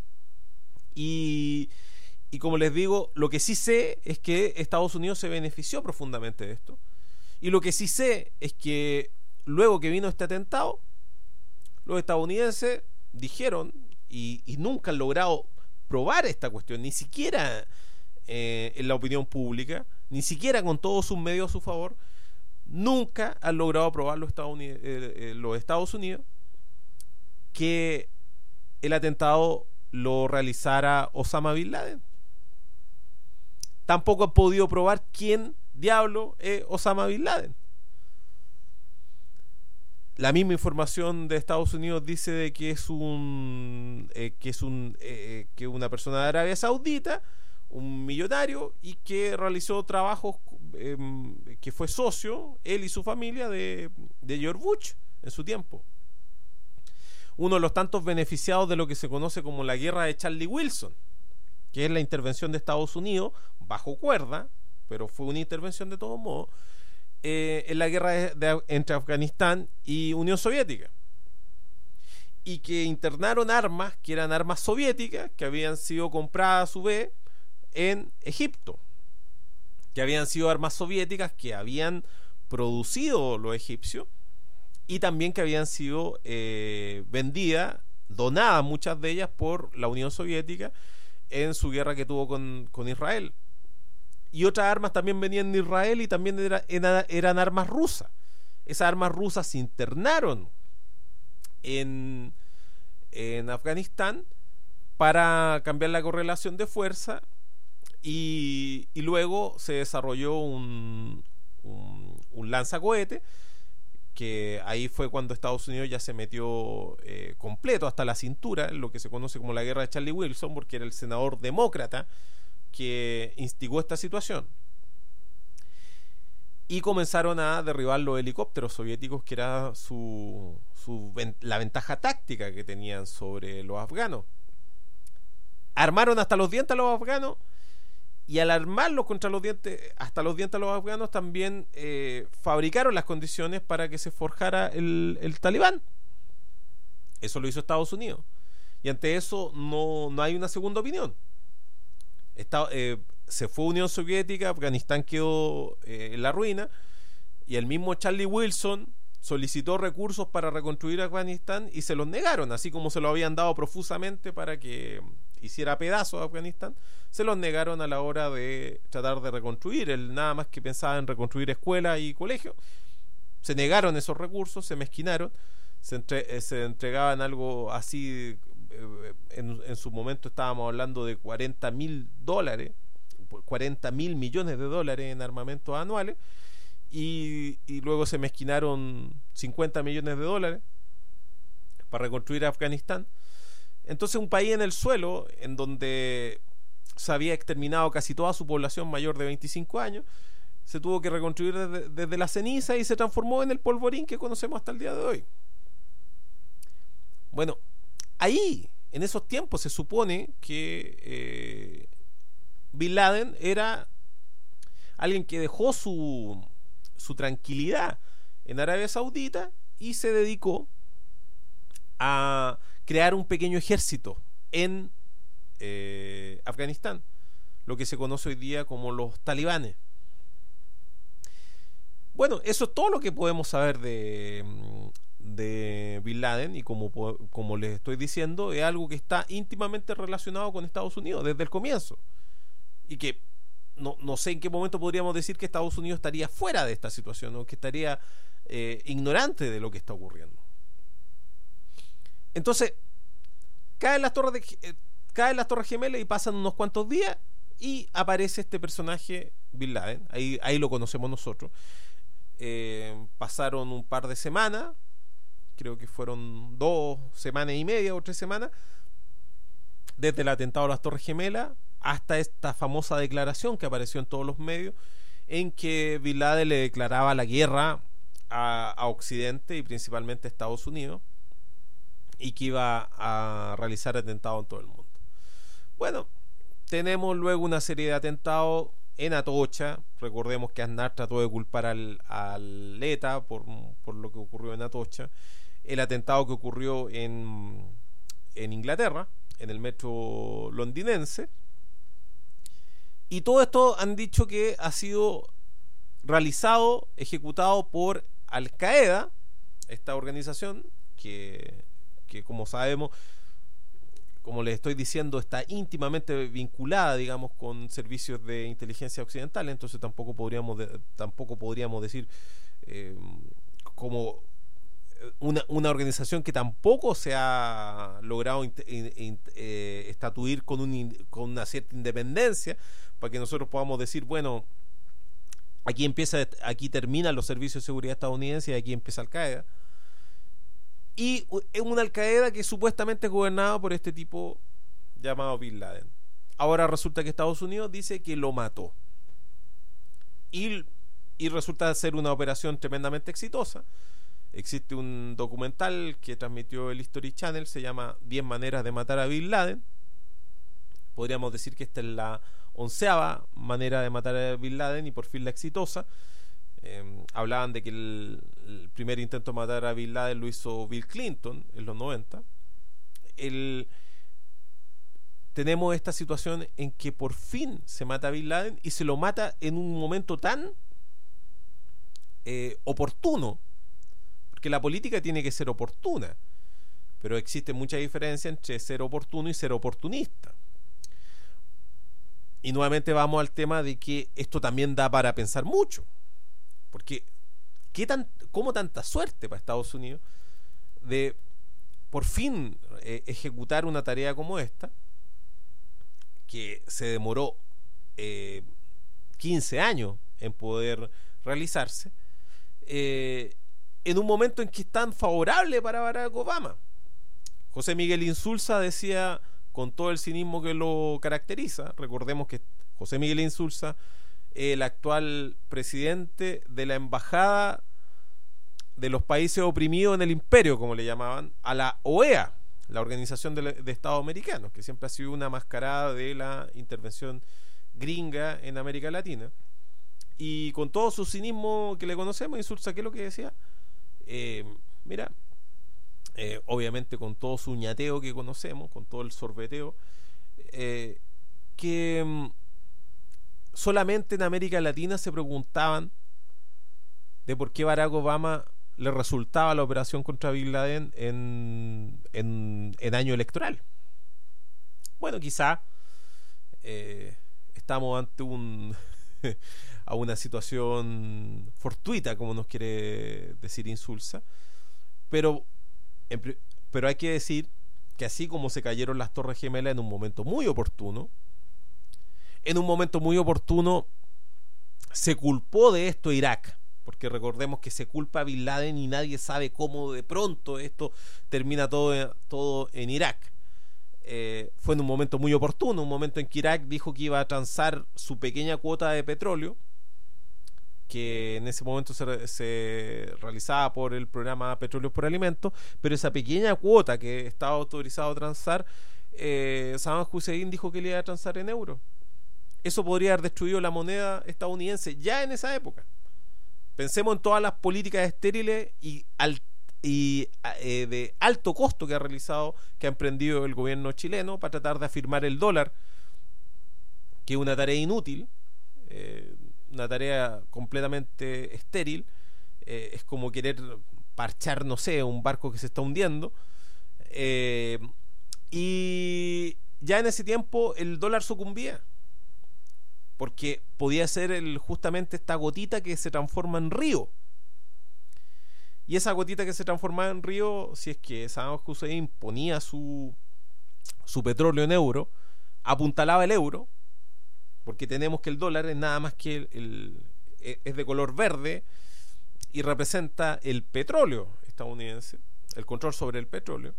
Y, y como les digo, lo que sí sé es que Estados Unidos se benefició profundamente de esto. Y lo que sí sé es que luego que vino este atentado, los estadounidenses dijeron, y, y nunca han logrado probar esta cuestión, ni siquiera eh, en la opinión pública, ni siquiera con todos sus medios a su favor, nunca han logrado probar los Estados Unidos, eh, eh, los Estados Unidos que el atentado lo realizara Osama Bin Laden. Tampoco han podido probar quién diablo es Osama Bin Laden. La misma información de Estados Unidos dice de que es un eh, que es un eh, que una persona de Arabia Saudita, un millonario, y que realizó trabajos eh, que fue socio, él y su familia, de, de George Bush en su tiempo. Uno de los tantos beneficiados de lo que se conoce como la guerra de Charlie Wilson, que es la intervención de Estados Unidos bajo cuerda, pero fue una intervención de todos modos, eh, en la guerra de, de, entre Afganistán y Unión Soviética, y que internaron armas que eran armas soviéticas que habían sido compradas a su vez en Egipto, que habían sido armas soviéticas que habían producido los egipcios y también que habían sido eh, vendidas, donadas muchas de ellas por la Unión Soviética en su guerra que tuvo con, con Israel. Y otras armas también venían de Israel y también era, era, eran armas rusas. Esas armas rusas se internaron en, en Afganistán para cambiar la correlación de fuerza, y, y luego se desarrolló un, un, un lanzacohete, que ahí fue cuando Estados Unidos ya se metió eh, completo hasta la cintura, en lo que se conoce como la guerra de Charlie Wilson, porque era el senador demócrata que instigó esta situación. Y comenzaron a derribar los helicópteros soviéticos, que era su, su, la ventaja táctica que tenían sobre los afganos. Armaron hasta los dientes a los afganos, y al armarlos contra los dientes, hasta los dientes a los afganos, también eh, fabricaron las condiciones para que se forjara el, el talibán. Eso lo hizo Estados Unidos, y ante eso no, no hay una segunda opinión. Está, eh, se fue Unión Soviética, Afganistán quedó eh, en la ruina, y el mismo Charlie Wilson solicitó recursos para reconstruir Afganistán y se los negaron, así como se lo habían dado profusamente para que hiciera pedazos a Afganistán. Se los negaron a la hora de tratar de reconstruir. Él nada más que pensaba en reconstruir escuelas y colegios. Se negaron esos recursos, se mezquinaron, se, entre, se entregaban algo así. En, en su momento estábamos hablando de cuarenta mil dólares, cuarenta mil millones de dólares en armamentos anuales, y, y luego se mezquinaron cincuenta millones de dólares para reconstruir Afganistán. Entonces, un país en el suelo, en donde se había exterminado casi toda su población mayor de veinticinco años, se tuvo que reconstruir desde, desde la ceniza, y se transformó en el polvorín que conocemos hasta el día de hoy. Bueno, ahí, en esos tiempos, se supone que eh, Bin Laden era alguien que dejó su, su tranquilidad en Arabia Saudita y se dedicó a crear un pequeño ejército en eh, Afganistán, lo que se conoce hoy día como los talibanes. Bueno, eso es todo lo que podemos saber de, de Bin Laden, y como, como les estoy diciendo, es algo que está íntimamente relacionado con Estados Unidos desde el comienzo, y que no, no sé en qué momento podríamos decir que Estados Unidos estaría fuera de esta situación, o que estaría eh, ignorante de lo que está ocurriendo. Entonces, caen las torres de, eh, caen las torres gemelas y pasan unos cuantos días y aparece este personaje Bin Laden. Ahí, ahí lo conocemos nosotros. Eh, pasaron un par de semanas, creo que fueron dos semanas y media o tres semanas, desde el atentado a las torres gemelas hasta esta famosa declaración que apareció en todos los medios, en que Bin Laden le declaraba la guerra a, a Occidente y principalmente a Estados Unidos, y que iba a realizar atentados en todo el mundo. Bueno, tenemos luego una serie de atentados en Atocha. Recordemos que Aznar trató de culpar al, al ETA por, por lo que ocurrió en Atocha. El atentado que ocurrió en, en Inglaterra, en el metro londinense. Y todo esto han dicho que ha sido realizado, ejecutado por Al Qaeda, esta organización que... que como sabemos, como les estoy diciendo, está íntimamente vinculada, digamos, con servicios de inteligencia occidental. Entonces tampoco podríamos de, tampoco podríamos decir eh, como una, una organización que tampoco se ha logrado in, in, in, eh, estatuir con, un, con una cierta independencia para que nosotros podamos decir, bueno, aquí empieza, aquí terminan los servicios de seguridad estadounidenses y aquí empieza Al Qaeda. Y es una Al Qaeda que supuestamente es gobernada por este tipo llamado Bin Laden. Ahora resulta que Estados Unidos dice que lo mató, y, y resulta ser una operación tremendamente exitosa. Existe un documental que transmitió el History Channel, se llama diez maneras de matar a Bin Laden. Podríamos decir que esta es la onceava manera de matar a Bin Laden, y por fin la exitosa. Eh, hablaban de que el, el primer intento de matar a Bin Laden lo hizo Bill Clinton en los noventa. El, tenemos esta situación en que por fin se mata a Bin Laden y se lo mata en un momento tan eh, oportuno, porque la política tiene que ser oportuna, pero existe mucha diferencia entre ser oportuno y ser oportunista. Y nuevamente vamos al tema de que esto también da para pensar mucho, porque ¿qué tan, cómo tanta suerte para Estados Unidos de por fin eh, ejecutar una tarea como esta, que se demoró eh, quince años en poder realizarse, eh, en un momento en que es tan favorable para Barack Obama? José Miguel Insulza decía, con todo el cinismo que lo caracteriza, recordemos que José Miguel Insulza, el actual presidente de la embajada de los países oprimidos en el imperio, como le llamaban, a la O E A, la Organización de, de Estados Americanos, que siempre ha sido una mascarada de la intervención gringa en América Latina. Y con todo su cinismo que le conocemos, Insulza, ¿qué es lo que decía? Eh, mira, eh, obviamente con todo su ñateo que conocemos, con todo el sorbeteo, eh, que mm, solamente en América Latina se preguntaban de por qué Barack Obama le resultaba la operación contra Bin Laden en, en, en año electoral. Bueno, quizá eh, estamos ante un a una situación fortuita, como nos quiere decir Insulza, pero en, pero hay que decir que así como se cayeron las Torres Gemelas en un momento muy oportuno, en un momento muy oportuno se culpó de esto a Irak, porque recordemos que se culpa a Bin Laden y nadie sabe cómo de pronto esto termina todo, todo en Irak. Eh, fue en un momento muy oportuno, un momento en que Irak dijo que iba a transar su pequeña cuota de petróleo, que en ese momento se, se realizaba por el programa Petróleos por Alimentos, pero esa pequeña cuota que estaba autorizado a transar, eh, Saddam Hussein dijo que le iba a transar en euros. Eso podría haber destruido la moneda estadounidense ya en esa época. Pensemos en todas las políticas estériles y, al, y eh, de alto costo que ha realizado, que ha emprendido el gobierno chileno para tratar de afirmar el dólar, que es una tarea inútil, eh, una tarea completamente estéril. Eh, es como querer parchar, no sé, un barco que se está hundiendo. Eh, y ya en ese tiempo el dólar sucumbía, porque podía ser el, justamente esta gotita que se transforma en río. Y esa gotita que se transformaba en río, si es que Saddam Hussein ponía su, su petróleo en euro, apuntalaba el euro, porque tenemos que el dólar es nada más que el, el, es de color verde y representa el petróleo estadounidense, el control sobre el petróleo.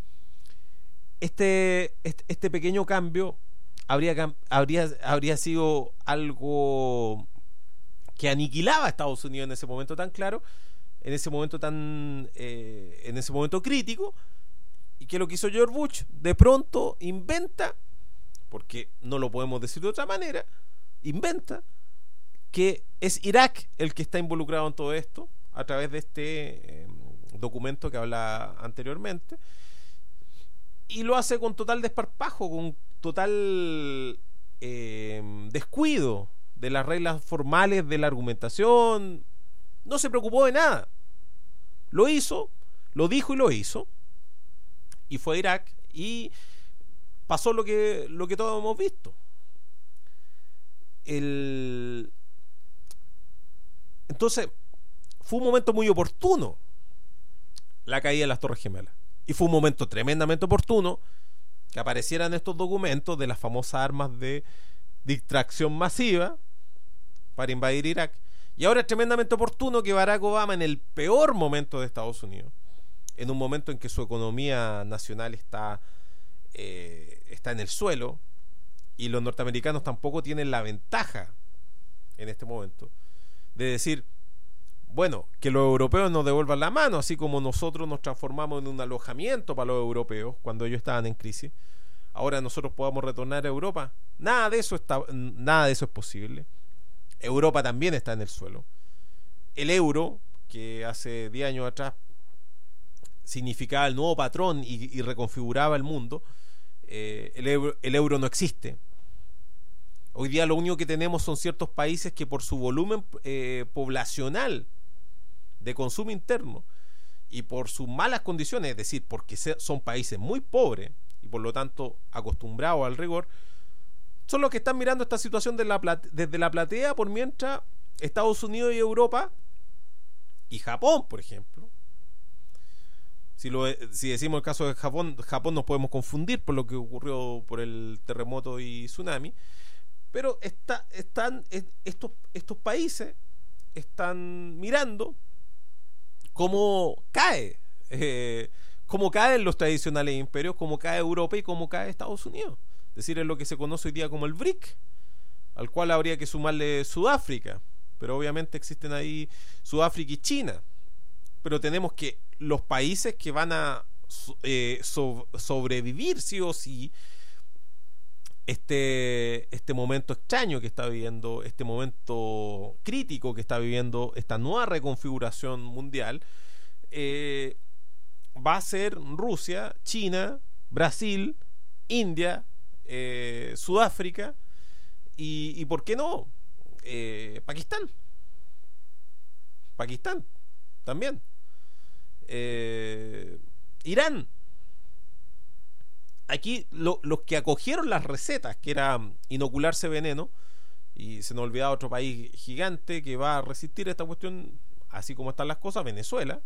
Este, este, este pequeño cambio habría, habría, habría sido algo que aniquilaba a Estados Unidos en ese momento tan claro, en ese momento tan eh, en ese momento crítico. Y que lo que hizo George Bush, de pronto inventa, porque no lo podemos decir de otra manera, inventa que es Irak el que está involucrado en todo esto a través de este eh, documento que habla anteriormente, y lo hace con total desparpajo, con total eh, descuido de las reglas formales de la argumentación. No se preocupó de nada, lo hizo, lo dijo y lo hizo, y fue a Irak y pasó lo que, lo que todos hemos visto. El... Entonces fue un momento muy oportuno la caída de las Torres Gemelas, y fue un momento tremendamente oportuno que aparecieran estos documentos de las famosas armas de distracción masiva para invadir Irak. Y ahora es tremendamente oportuno que Barack Obama, en el peor momento de Estados Unidos, en un momento en que su economía nacional está eh, está en el suelo y los norteamericanos tampoco tienen la ventaja en este momento de decir, bueno, que los europeos nos devuelvan la mano, así como nosotros nos transformamos en un alojamiento para los europeos cuando ellos estaban en crisis, ahora nosotros podamos retornar a Europa. Nada de eso está, nada de eso es posible. Europa también está en el suelo, el euro, que hace diez años atrás significaba el nuevo patrón y, y reconfiguraba el mundo, eh, el, euro, el euro no existe. Hoy día lo único que tenemos son ciertos países que por su volumen eh, poblacional de consumo interno y por sus malas condiciones, es decir, porque son países muy pobres y por lo tanto acostumbrados al rigor, son los que están mirando esta situación de la plate- desde la platea, por mientras Estados Unidos y Europa y Japón, por ejemplo, si, lo, si decimos el caso de Japón, Japón nos podemos confundir por lo que ocurrió por el terremoto y tsunami, pero está, están estos, estos países están mirando cómo cae eh, cómo caen los tradicionales imperios, cómo cae Europa y cómo cae Estados Unidos. Es decir, es lo que se conoce hoy día como el B R I C, al cual habría que sumarle Sudáfrica, pero obviamente existen ahí Sudáfrica y China. Pero tenemos que los países que van a eh, so, sobrevivir sí o sí este, este momento extraño que está viviendo, este momento crítico que está viviendo esta nueva reconfiguración mundial, eh, va a ser Rusia, China, Brasil, India, eh, Sudáfrica y, y ¿por qué no? Eh, Pakistán. Pakistán también. Eh, Irán. Aquí lo, los que acogieron las recetas, que era inocularse veneno, y se nos olvidaba otro país gigante que va a resistir esta cuestión, así como están las cosas, Venezuela.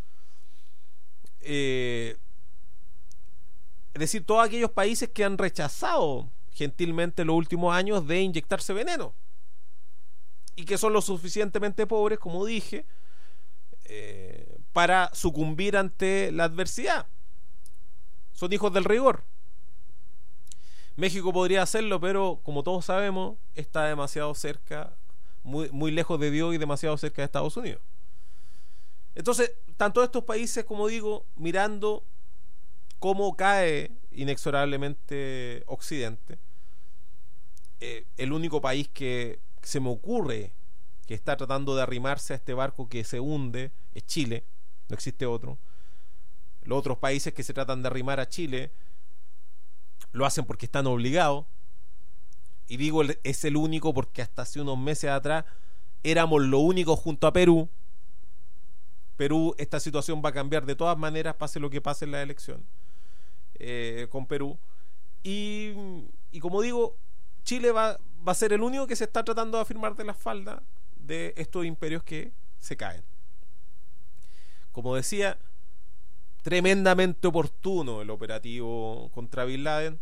Eh, es decir, todos aquellos países que han rechazado gentilmente en los últimos años de inyectarse veneno y que son lo suficientemente pobres, como dije, eh, para sucumbir ante la adversidad. Son hijos del rigor. México podría hacerlo, pero como todos sabemos, está demasiado cerca, muy, muy lejos de Dios y demasiado cerca de Estados Unidos. Entonces, tanto estos países, como digo, mirando cómo cae inexorablemente Occidente, eh, el único país que se me ocurre que está tratando de arrimarse a este barco que se hunde es Chile, no existe otro. Los otros países que se tratan de arrimar a Chile lo hacen porque están obligados, y digo es el único porque hasta hace unos meses atrás éramos lo único junto a Perú. Perú, esta situación va a cambiar de todas maneras, pase lo que pase en la elección eh, con Perú, y, y como digo, Chile va, va a ser el único que se está tratando de afirmar de la falda de estos imperios que se caen. Como decía, tremendamente oportuno el operativo contra Bin Laden.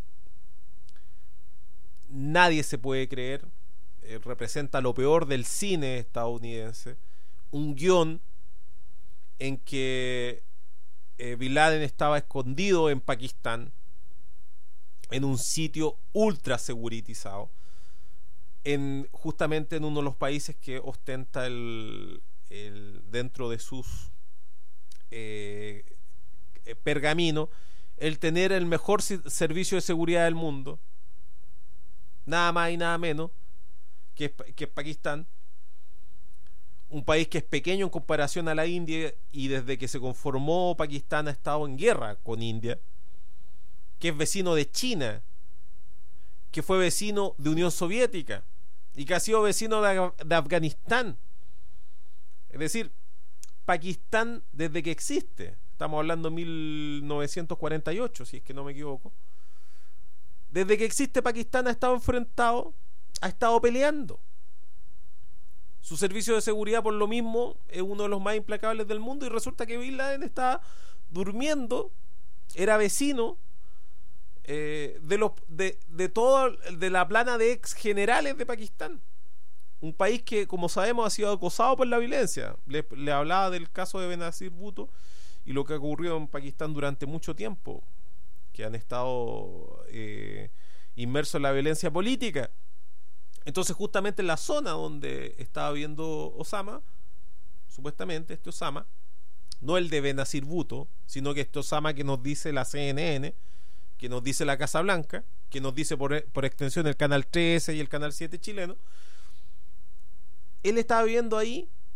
Nadie se puede creer, eh, representa lo peor del cine estadounidense, un guión en que eh, Bin Laden estaba escondido en Pakistán, en un sitio ultra securitizado, en, justamente en uno de los países que ostenta el, el dentro de sus eh, pergamino el tener el mejor servicio de seguridad del mundo, nada más y nada menos que, que Pakistán, un país que es pequeño en comparación a la India, y desde que se conformó Pakistán ha estado en guerra con India, que es vecino de China, que fue vecino de Unión Soviética y que ha sido vecino de, de Afganistán. Es decir, Pakistán desde que existe, estamos hablando de mil novecientos cuarenta y ocho, si es que no me equivoco, desde que existe Pakistán ha estado enfrentado, ha estado peleando. Su servicio de seguridad, por lo mismo, es uno de los más implacables del mundo, y resulta que Bin Laden estaba durmiendo, era vecino eh, de los de, de todo de la plana de ex generales de Pakistán, un país que, como sabemos, ha sido acosado por la violencia. Le, le hablaba del caso de Benazir Bhutto y lo que ha ocurrido en Pakistán durante mucho tiempo, que han estado eh, inmersos en la violencia política. Entonces, justamente en la zona donde estaba viendo Osama, supuestamente este Osama, no el de Benazir Bhutto, sino que este Osama que nos dice la C N N, que nos dice la Casa Blanca, que nos dice por, por extensión el Canal trece y el Canal siete chileno, él estaba viviendo ahí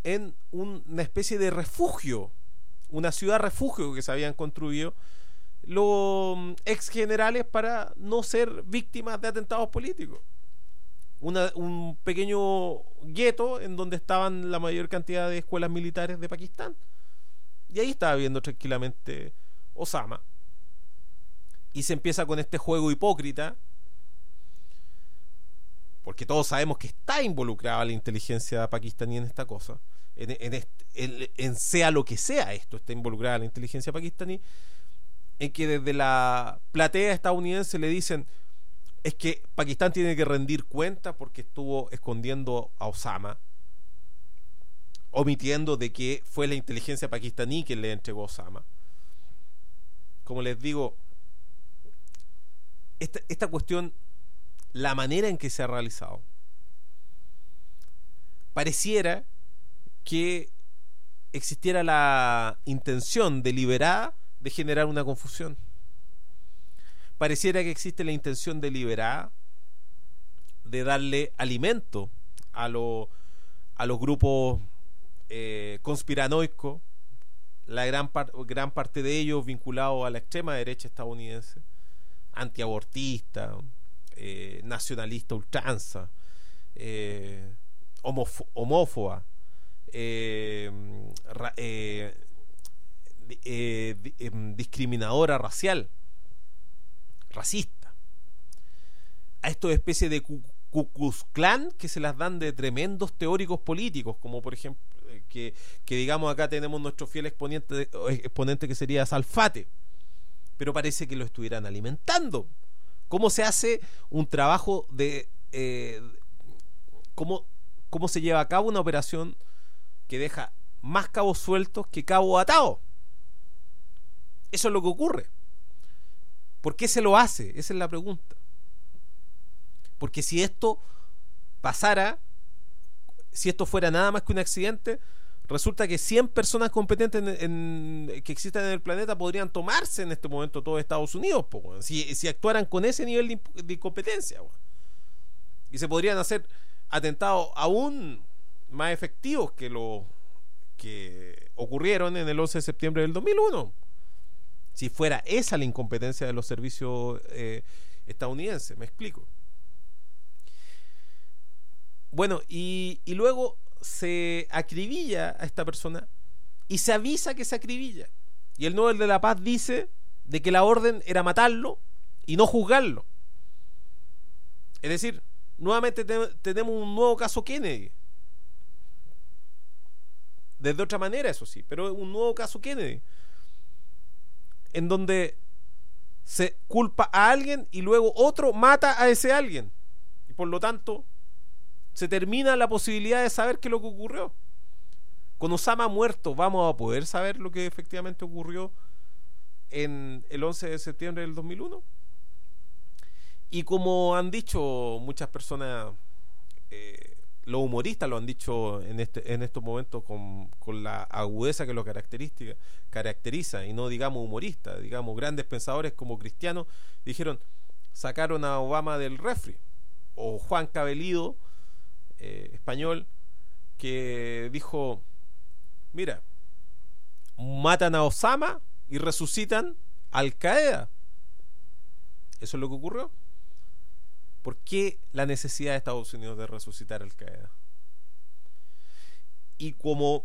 en un, una especie de refugio, una ciudad refugio que se habían construido los ex generales para no ser víctimas de atentados políticos. Una, un pequeño gueto en donde estaban la mayor cantidad de escuelas militares de Pakistán. Y ahí estaba viviendo tranquilamente Osama. Y se empieza con este juego hipócrita, porque todos sabemos que está involucrada la inteligencia pakistaní en esta cosa, en, en, este, en, en sea lo que sea esto, está involucrada la inteligencia pakistaní, en que desde la platea estadounidense le dicen es que Pakistán tiene que rendir cuenta porque estuvo escondiendo a Osama, omitiendo de que fue la inteligencia pakistaní quien le entregó a Osama. Como les digo, esta, esta cuestión, la manera en que se ha realizado, pareciera que existiera la intención deliberada de generar una confusión. Pareciera que existe la intención deliberada de darle alimento a, lo, a los grupos eh, conspiranoicos, la gran, par, gran parte de ellos vinculados a la extrema derecha estadounidense, antiabortista, eh, nacionalista ultranza, eh, homofo, homófoba, eh, ra, eh, eh, eh, discriminadora racial, racista, a estos especies de Ku Klux Klan que se las dan de tremendos teóricos políticos, como por ejemplo que, que digamos acá tenemos nuestro fiel exponente, exponente que sería Salfate, pero parece que lo estuvieran alimentando. ¿Cómo se hace un trabajo de eh, cómo, cómo se lleva a cabo una operación que deja más cabos sueltos que cabos atados? Eso es lo que ocurre. ¿Por qué se lo hace? Esa es la pregunta. Porque si esto pasara, si esto fuera nada más que un accidente, resulta que cien personas competentes en, en, que existan en el planeta podrían tomarse en este momento todo Estados Unidos, po, bueno, si, si actuaran con ese nivel de, de incompetencia, bueno. Y se podrían hacer atentados aún más efectivos que los que ocurrieron en el once de septiembre del dos mil uno, si fuera esa la incompetencia de los servicios eh, estadounidenses. Me explico. Bueno, y, y luego se acribilla a esta persona y se avisa que se acribilla. Y el Nobel de la Paz dice de que la orden era matarlo y no juzgarlo. Es decir, nuevamente te, tenemos un nuevo caso Kennedy. Desde otra manera, eso sí, pero un nuevo caso Kennedy, en donde se culpa a alguien y luego otro mata a ese alguien. Y por lo tanto se termina la posibilidad de saber qué es lo que ocurrió. Con Osama muerto, ¿vamos a poder saber lo que efectivamente ocurrió en el once de septiembre del dos mil uno? Y como han dicho muchas personas, eh, los humoristas lo han dicho en este en estos momentos con, con la agudeza que lo caracteriza, caracteriza, y no digamos humoristas, digamos grandes pensadores como Cristiano, dijeron, sacaron a Obama del refri. O Juan Cabelido, Eh, español, que dijo, mira, matan a Osama y resucitan a Al Qaeda. Eso es lo que ocurrió. ¿Por qué la necesidad de Estados Unidos de resucitar a Al Qaeda? Y como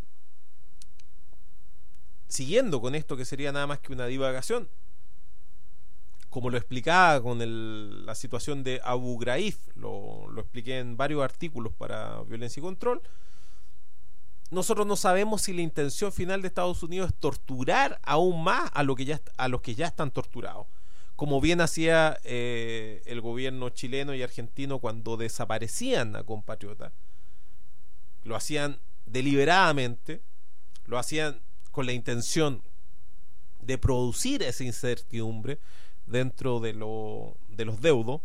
siguiendo con esto que sería nada más que una divagación, como lo explicaba con el, la situación de Abu Ghraib, lo, lo expliqué en varios artículos para Violencia y Control, nosotros no sabemos si la intención final de Estados Unidos es torturar aún más a, lo que ya, a los que ya están torturados, como bien hacía eh, el gobierno chileno y argentino cuando desaparecían a compatriotas. Lo hacían deliberadamente, lo hacían con la intención de producir esa incertidumbre dentro de, lo, de los deudos.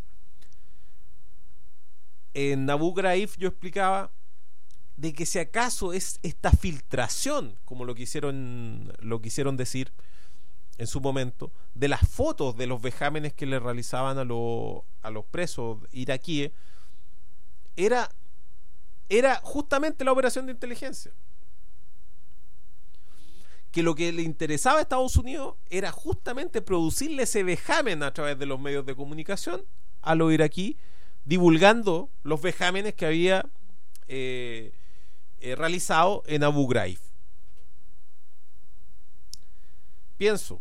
En Abu Ghraib yo explicaba de que si acaso es esta filtración, como lo quisieron, lo quisieron decir en su momento, de las fotos de los vejámenes que le realizaban a, lo, a los presos iraquíes, era era justamente la operación de inteligencia. Que lo que le interesaba a Estados Unidos era justamente producirle ese vejamen a través de los medios de comunicación a los iraquíes, divulgando los vejámenes que había eh, eh, realizado en Abu Ghraib. Pienso,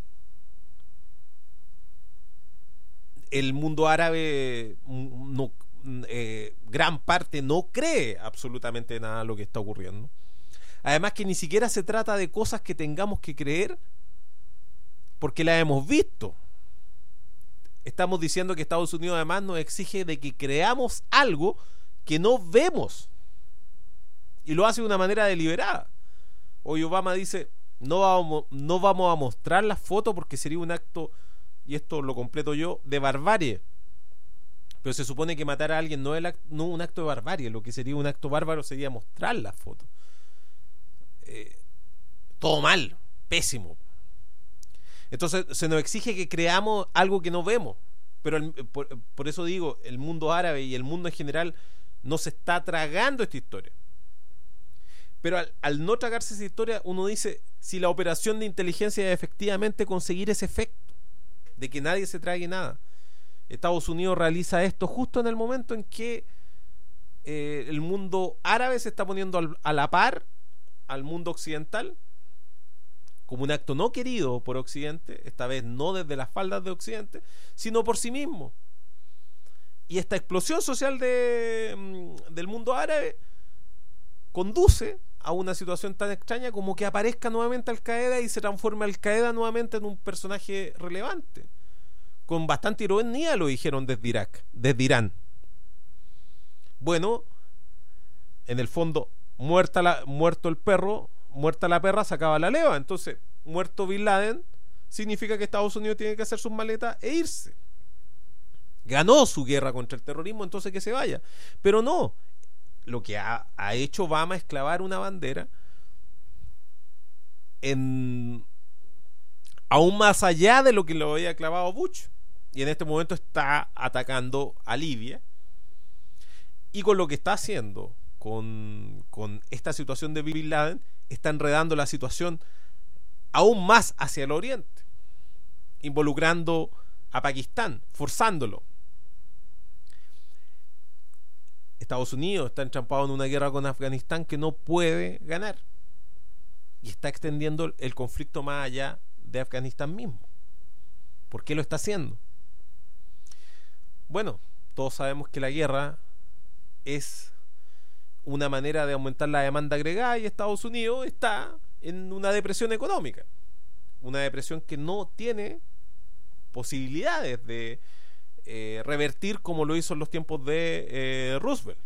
el mundo árabe, no, eh, gran parte no cree absolutamente nada de lo que está ocurriendo. Además que ni siquiera se trata de cosas que tengamos que creer porque las hemos visto. Estamos diciendo que Estados Unidos además nos exige de que creamos algo que no vemos, y lo hace de una manera deliberada. Hoy Obama dice, no vamos, no vamos a mostrar las fotos porque sería un acto, y esto lo completo yo, de barbarie. Pero se supone que matar a alguien no es el act- no un acto de barbarie. Lo que sería un acto bárbaro sería mostrar las fotos. Eh, todo mal, pésimo. Entonces se nos exige que creamos algo que no vemos. Pero el, por, por eso digo, el mundo árabe y el mundo en general no se está tragando esta historia. Pero al, al no tragarse esa historia, uno dice, si la operación de inteligencia es efectivamente conseguir ese efecto de que nadie se trague nada, Estados Unidos realiza esto justo en el momento en que eh, el mundo árabe se está poniendo al, a la par al mundo occidental, como un acto no querido por Occidente, esta vez no desde las faldas de Occidente, sino por sí mismo. Y esta explosión social de, del mundo árabe conduce a una situación tan extraña como que aparezca nuevamente Al Qaeda y se transforme Al Qaeda nuevamente en un personaje relevante. Con bastante ironía lo dijeron desde Irak, desde Irán. Bueno, en el fondo, muerta la, muerto el perro, muerta la perra, se acaba la leva. Entonces, muerto Bin Laden, significa que Estados Unidos tiene que hacer sus maletas e irse. Ganó su guerra contra el terrorismo, entonces que se vaya. Pero no, lo que ha, ha hecho Obama es clavar una bandera en aún más allá de lo que lo había clavado Bush, y en este momento está atacando a Libia, y con lo que está haciendo con, con esta situación de Bin Laden, está enredando la situación aún más hacia el oriente, involucrando a Pakistán, forzándolo. Estados Unidos está entrampado en una guerra con Afganistán que no puede ganar, y está extendiendo el conflicto más allá de Afganistán mismo. ¿Por qué lo está haciendo? Bueno, todos sabemos que la guerra es una manera de aumentar la demanda agregada, y Estados Unidos está en una depresión económica, una depresión que no tiene posibilidades de eh, revertir como lo hizo en los tiempos de eh, Roosevelt.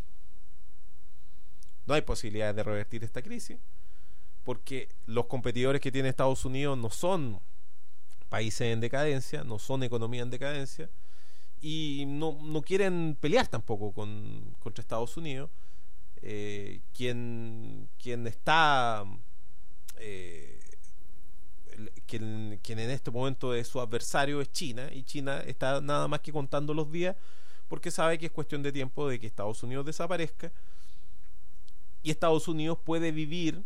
No hay posibilidades de revertir esta crisis porque los competidores que tiene Estados Unidos no son países en decadencia, no son economía en decadencia, y no, no quieren pelear tampoco con, contra Estados Unidos. Eh, quien, quien está eh, quien, quien en este momento es su adversario es China, y China está nada más que contando los días porque sabe que es cuestión de tiempo de que Estados Unidos desaparezca, y Estados Unidos puede vivir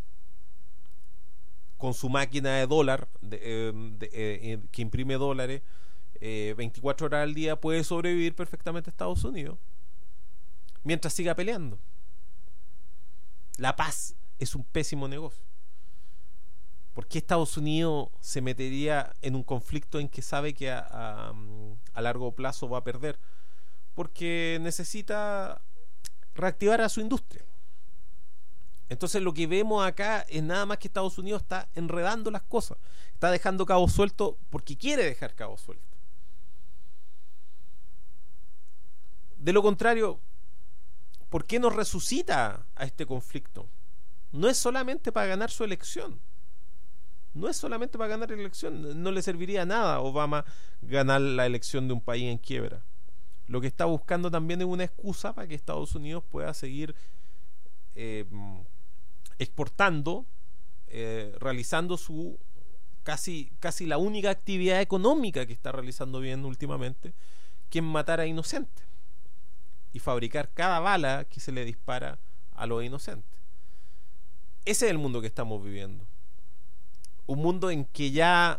con su máquina de dólar de, eh, de, eh, que imprime dólares eh, veinticuatro horas al día, puede sobrevivir perfectamente Estados Unidos mientras siga peleando. La paz es un pésimo negocio. ¿Por qué Estados Unidos se metería en un conflicto en que sabe que a, a, a largo plazo va a perder? Porque necesita reactivar a su industria. Entonces lo que vemos acá es nada más que Estados Unidos está enredando las cosas, está dejando cabos sueltos porque quiere dejar cabos sueltos. De lo contrario, ¿por qué nos resucita a este conflicto? No es solamente para ganar su elección. No es solamente para ganar la elección. No le serviría a nada a Obama ganar la elección de un país en quiebra. Lo que está buscando también es una excusa para que Estados Unidos pueda seguir eh, exportando, eh, realizando su casi, casi la única actividad económica que está realizando bien últimamente, que es matar a inocentes. y fabricar cada bala que se le dispara a los inocentes. Ese es el mundo que estamos viviendo. Un mundo en que ya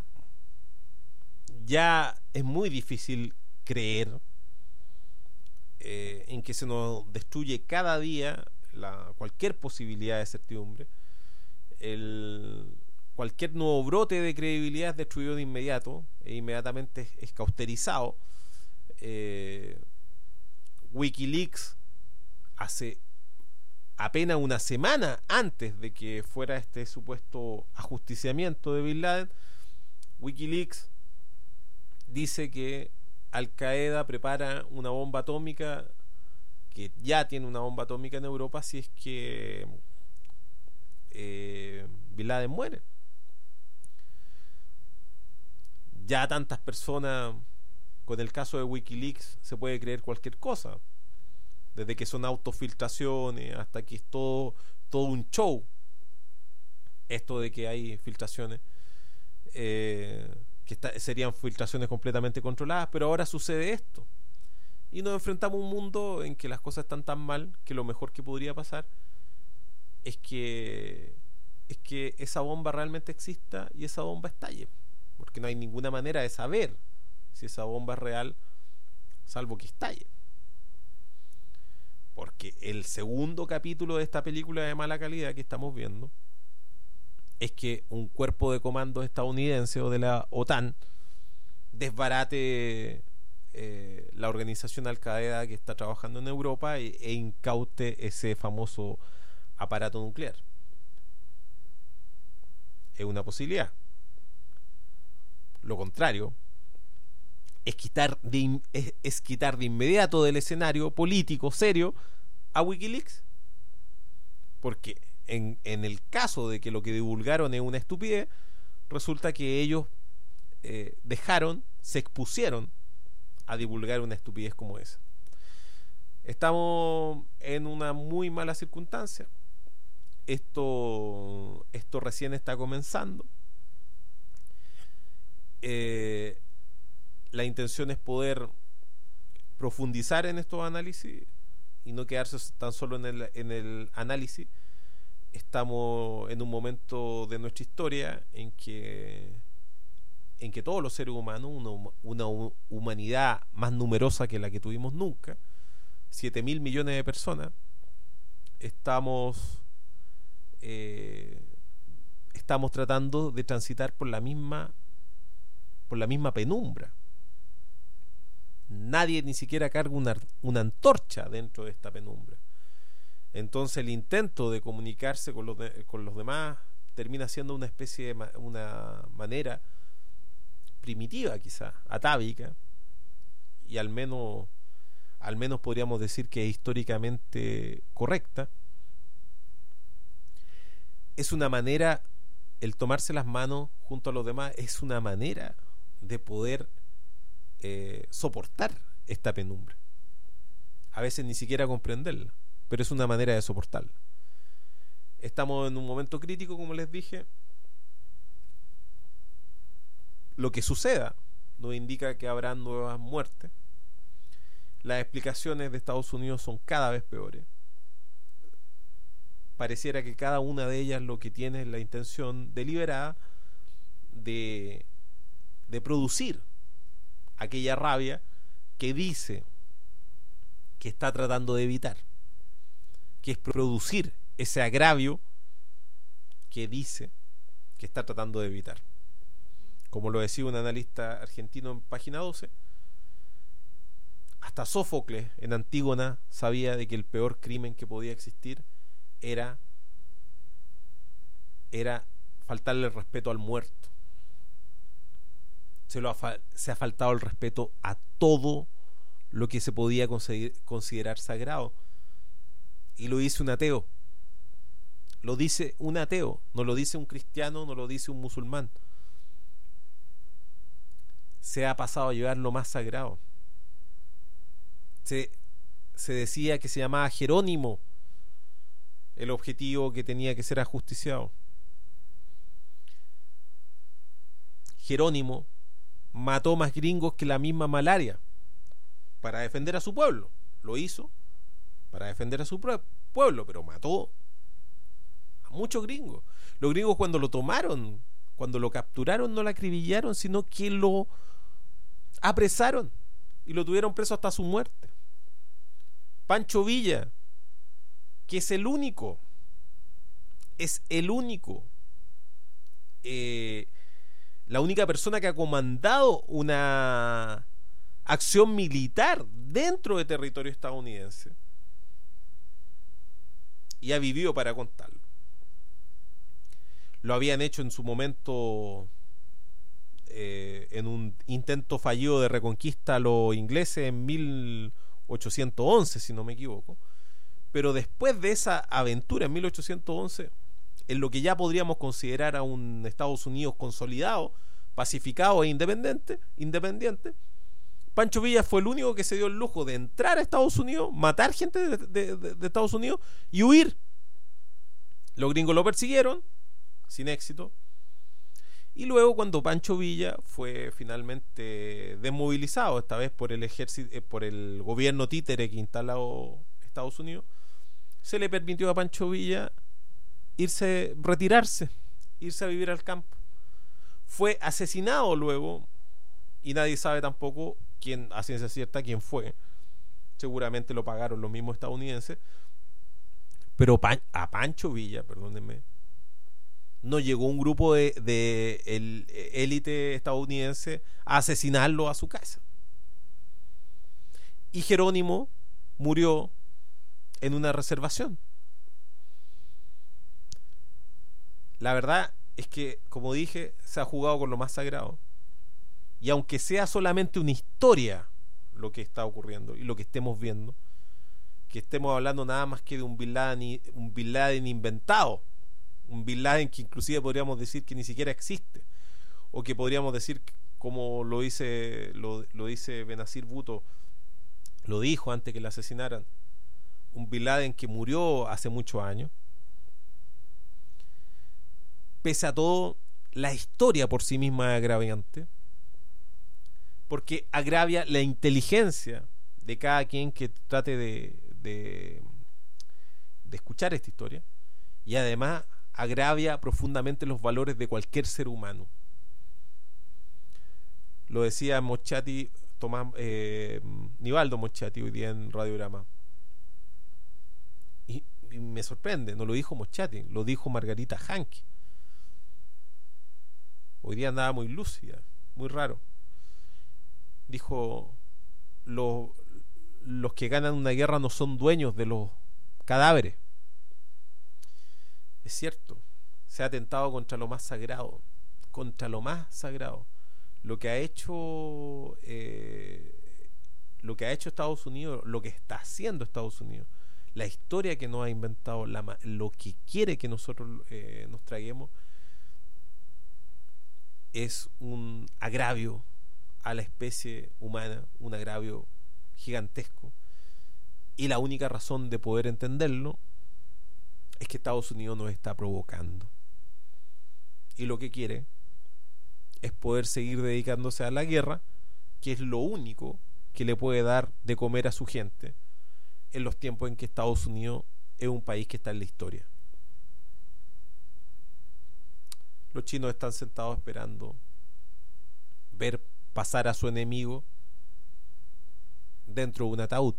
ya es muy difícil creer, eh, en que se nos destruye cada día la, cualquier posibilidad de certidumbre. El, cualquier nuevo brote de credibilidad es destruido de inmediato e inmediatamente es, es cauterizado. eh, Wikileaks hace apenas una semana antes de que fuera este supuesto ajusticiamiento de Bin Laden, Wikileaks dice que Al Qaeda prepara una bomba atómica, que ya tiene una bomba atómica en Europa si es que eh, Bin Laden muere. Ya tantas personas, con el caso de Wikileaks se puede creer cualquier cosa, desde que son autofiltraciones hasta que es todo, todo un show esto de que hay filtraciones, eh, que está, serían filtraciones completamente controladas, pero ahora sucede esto y nos enfrentamos a un mundo en que las cosas están tan mal que lo mejor que podría pasar es que es que esa bomba realmente exista y esa bomba estalle, porque no hay ninguna manera de saber si esa bomba es real salvo que estalle, porque el segundo capítulo de esta película de mala calidad que estamos viendo es que un cuerpo de comando estadounidense o de la OTAN desbarate eh, la organización Al Qaeda que está trabajando en Europa e, e incaute ese famoso aparato nuclear. Es una posibilidad. Lo contrario es quitar de, es, es quitar de inmediato del escenario político serio a Wikileaks, porque En, en el caso de que lo que divulgaron es una estupidez, resulta que ellos eh, dejaron, se expusieron a divulgar una estupidez como esa. Estamos en una muy mala circunstancia. Esto, esto recién está comenzando. Eh, la intención es poder profundizar en estos análisis y no quedarse tan solo en el, en el análisis. Estamos en un momento de nuestra historia en que en que todos los seres humanos, una, una humanidad más numerosa que la que tuvimos nunca, siete mil millones de personas, estamos eh, estamos tratando de transitar por la misma por la misma penumbra. Nadie ni siquiera carga una, una antorcha dentro de esta penumbra. Entonces el intento de comunicarse con los, de, con los demás termina siendo una especie de ma- una manera primitiva, quizá atávica, y al menos al menos podríamos decir que es históricamente correcta. Es una manera, el tomarse las manos junto a los demás es una manera de poder eh, soportar esta penumbra, a veces ni siquiera comprenderla, pero es una manera de soportarla. Estamos en un momento crítico, como les dije. Lo que suceda nos indica que habrá nuevas muertes. Las explicaciones de Estados Unidos son cada vez peores. Pareciera que cada una de ellas lo que tiene es la intención deliberada de, de producir aquella rabia que dice que está tratando de evitar, que es producir ese agravio que dice que está tratando de evitar. Como lo decía un analista argentino en Página doce, hasta Sófocles en Antígona sabía de que el peor crimen que podía existir era era faltarle el respeto al muerto. Se, lo ha, se ha faltado el respeto a todo lo que se podía considerar sagrado. Y lo dice un ateo. Lo dice un ateo, no lo dice un cristiano, no lo dice un musulmán. Se ha pasado a llevar lo más sagrado. Se, se decía que se llamaba Jerónimo el objetivo que tenía que ser ajusticiado. Jerónimo mató más gringos que la misma malaria para defender a su pueblo. Lo hizo para defender a su pueblo, pero mató a muchos gringos. Los gringos cuando lo tomaron, cuando lo capturaron, no lo acribillaron, sino que lo apresaron y lo tuvieron preso hasta su muerte. Pancho Villa, que es el único, es el único, eh, la única persona que ha comandado una acción militar dentro de territorio estadounidense y ha vivido para contarlo. Lo habían hecho en su momento eh, en un intento fallido de reconquista a los ingleses en mil ochocientos once, si no me equivoco. Pero después de esa aventura en mil ochocientos once, en lo que ya podríamos considerar a un Estados Unidos consolidado, pacificado e independiente, independiente, Pancho Villa fue el único que se dio el lujo de entrar a Estados Unidos, matar gente de, de, de, de Estados Unidos y huir. Los gringos lo persiguieron, sin éxito. Y luego, cuando Pancho Villa fue finalmente desmovilizado, esta vez por el ejército, eh, por el gobierno títere que instaló Estados Unidos, se le permitió a Pancho Villa irse, retirarse, irse a vivir al campo. Fue asesinado luego, y nadie sabe tampoco quién, a ciencia cierta, quién fue. Seguramente lo pagaron los mismos estadounidenses. Pero Pan, a Pancho Villa, perdónenme, no llegó un grupo de, de el, élite estadounidense a asesinarlo a su casa. Y Jerónimo murió en una reservación. La verdad es que, como dije, se ha jugado con lo más sagrado. Y aunque sea solamente una historia lo que está ocurriendo y lo que estemos viendo, que estemos hablando nada más que de un Bin Laden, un Bin Laden inventado, un Bin Laden que inclusive podríamos decir que ni siquiera existe, o que podríamos decir, como lo dice lo, lo dice Benazir Bhutto, lo dijo antes que le asesinaran, un Bin Laden que murió hace muchos años. Pese a todo, la historia por sí misma es agraviante, porque agravia la inteligencia de cada quien que trate de, de, de escuchar esta historia, y además agravia profundamente los valores de cualquier ser humano. Lo decía Moschati, Tomás, eh, Nivaldo Moschati hoy día en Radiograma, y, y me sorprende, no lo dijo Moschati, lo dijo Margarita Hanke. Hoy día andaba muy lúcida, muy raro. Dijo, los, los que ganan una guerra no son dueños de los cadáveres. Es cierto, se ha atentado contra lo más sagrado, contra lo más sagrado. Lo que ha hecho eh, lo que ha hecho Estados Unidos, lo que está haciendo Estados Unidos, la historia que nos ha inventado, la, lo que quiere que nosotros eh, nos traguemos, es un agravio a la especie humana, un agravio gigantesco, y la única razón de poder entenderlo es que Estados Unidos nos está provocando, y lo que quiere es poder seguir dedicándose a la guerra, que es lo único que le puede dar de comer a su gente en los tiempos en que Estados Unidos es un país que está en la historia. Los chinos están sentados esperando ver pasar a su enemigo dentro de un ataúd,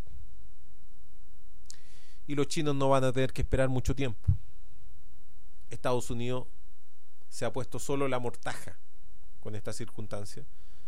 y los chinos no van a tener que esperar mucho tiempo. Estados Unidos se ha puesto solo la mortaja con esta circunstancia.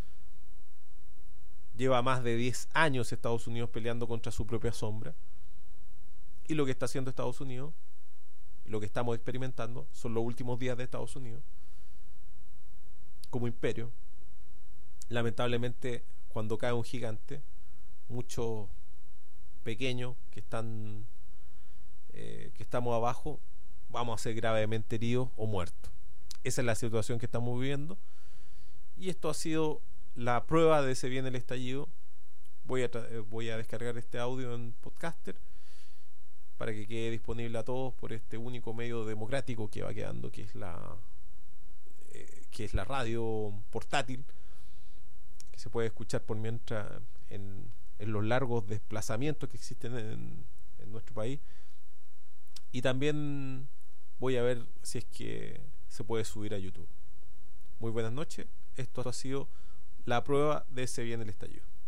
Lleva más de diez años Estados Unidos peleando contra su propia sombra, y lo que está haciendo Estados Unidos, lo que estamos experimentando, son los últimos días de Estados Unidos como imperio. Lamentablemente, cuando cae un gigante, muchos pequeños que están eh, que estamos abajo vamos a ser gravemente heridos o muertos. Esa es la situación que estamos viviendo, y esto ha sido la prueba de se viene el estallido. Voy a, tra- voy a descargar este audio en Podcaster para que quede disponible a todos por este único medio democrático que va quedando, que es la eh, que es la radio portátil, que se puede escuchar por mientras en, en los largos desplazamientos que existen en, en nuestro país. Y también voy a ver si es que se puede subir a YouTube. Muy buenas noches. Esto ha sido la prueba de Se Viene el Estallido.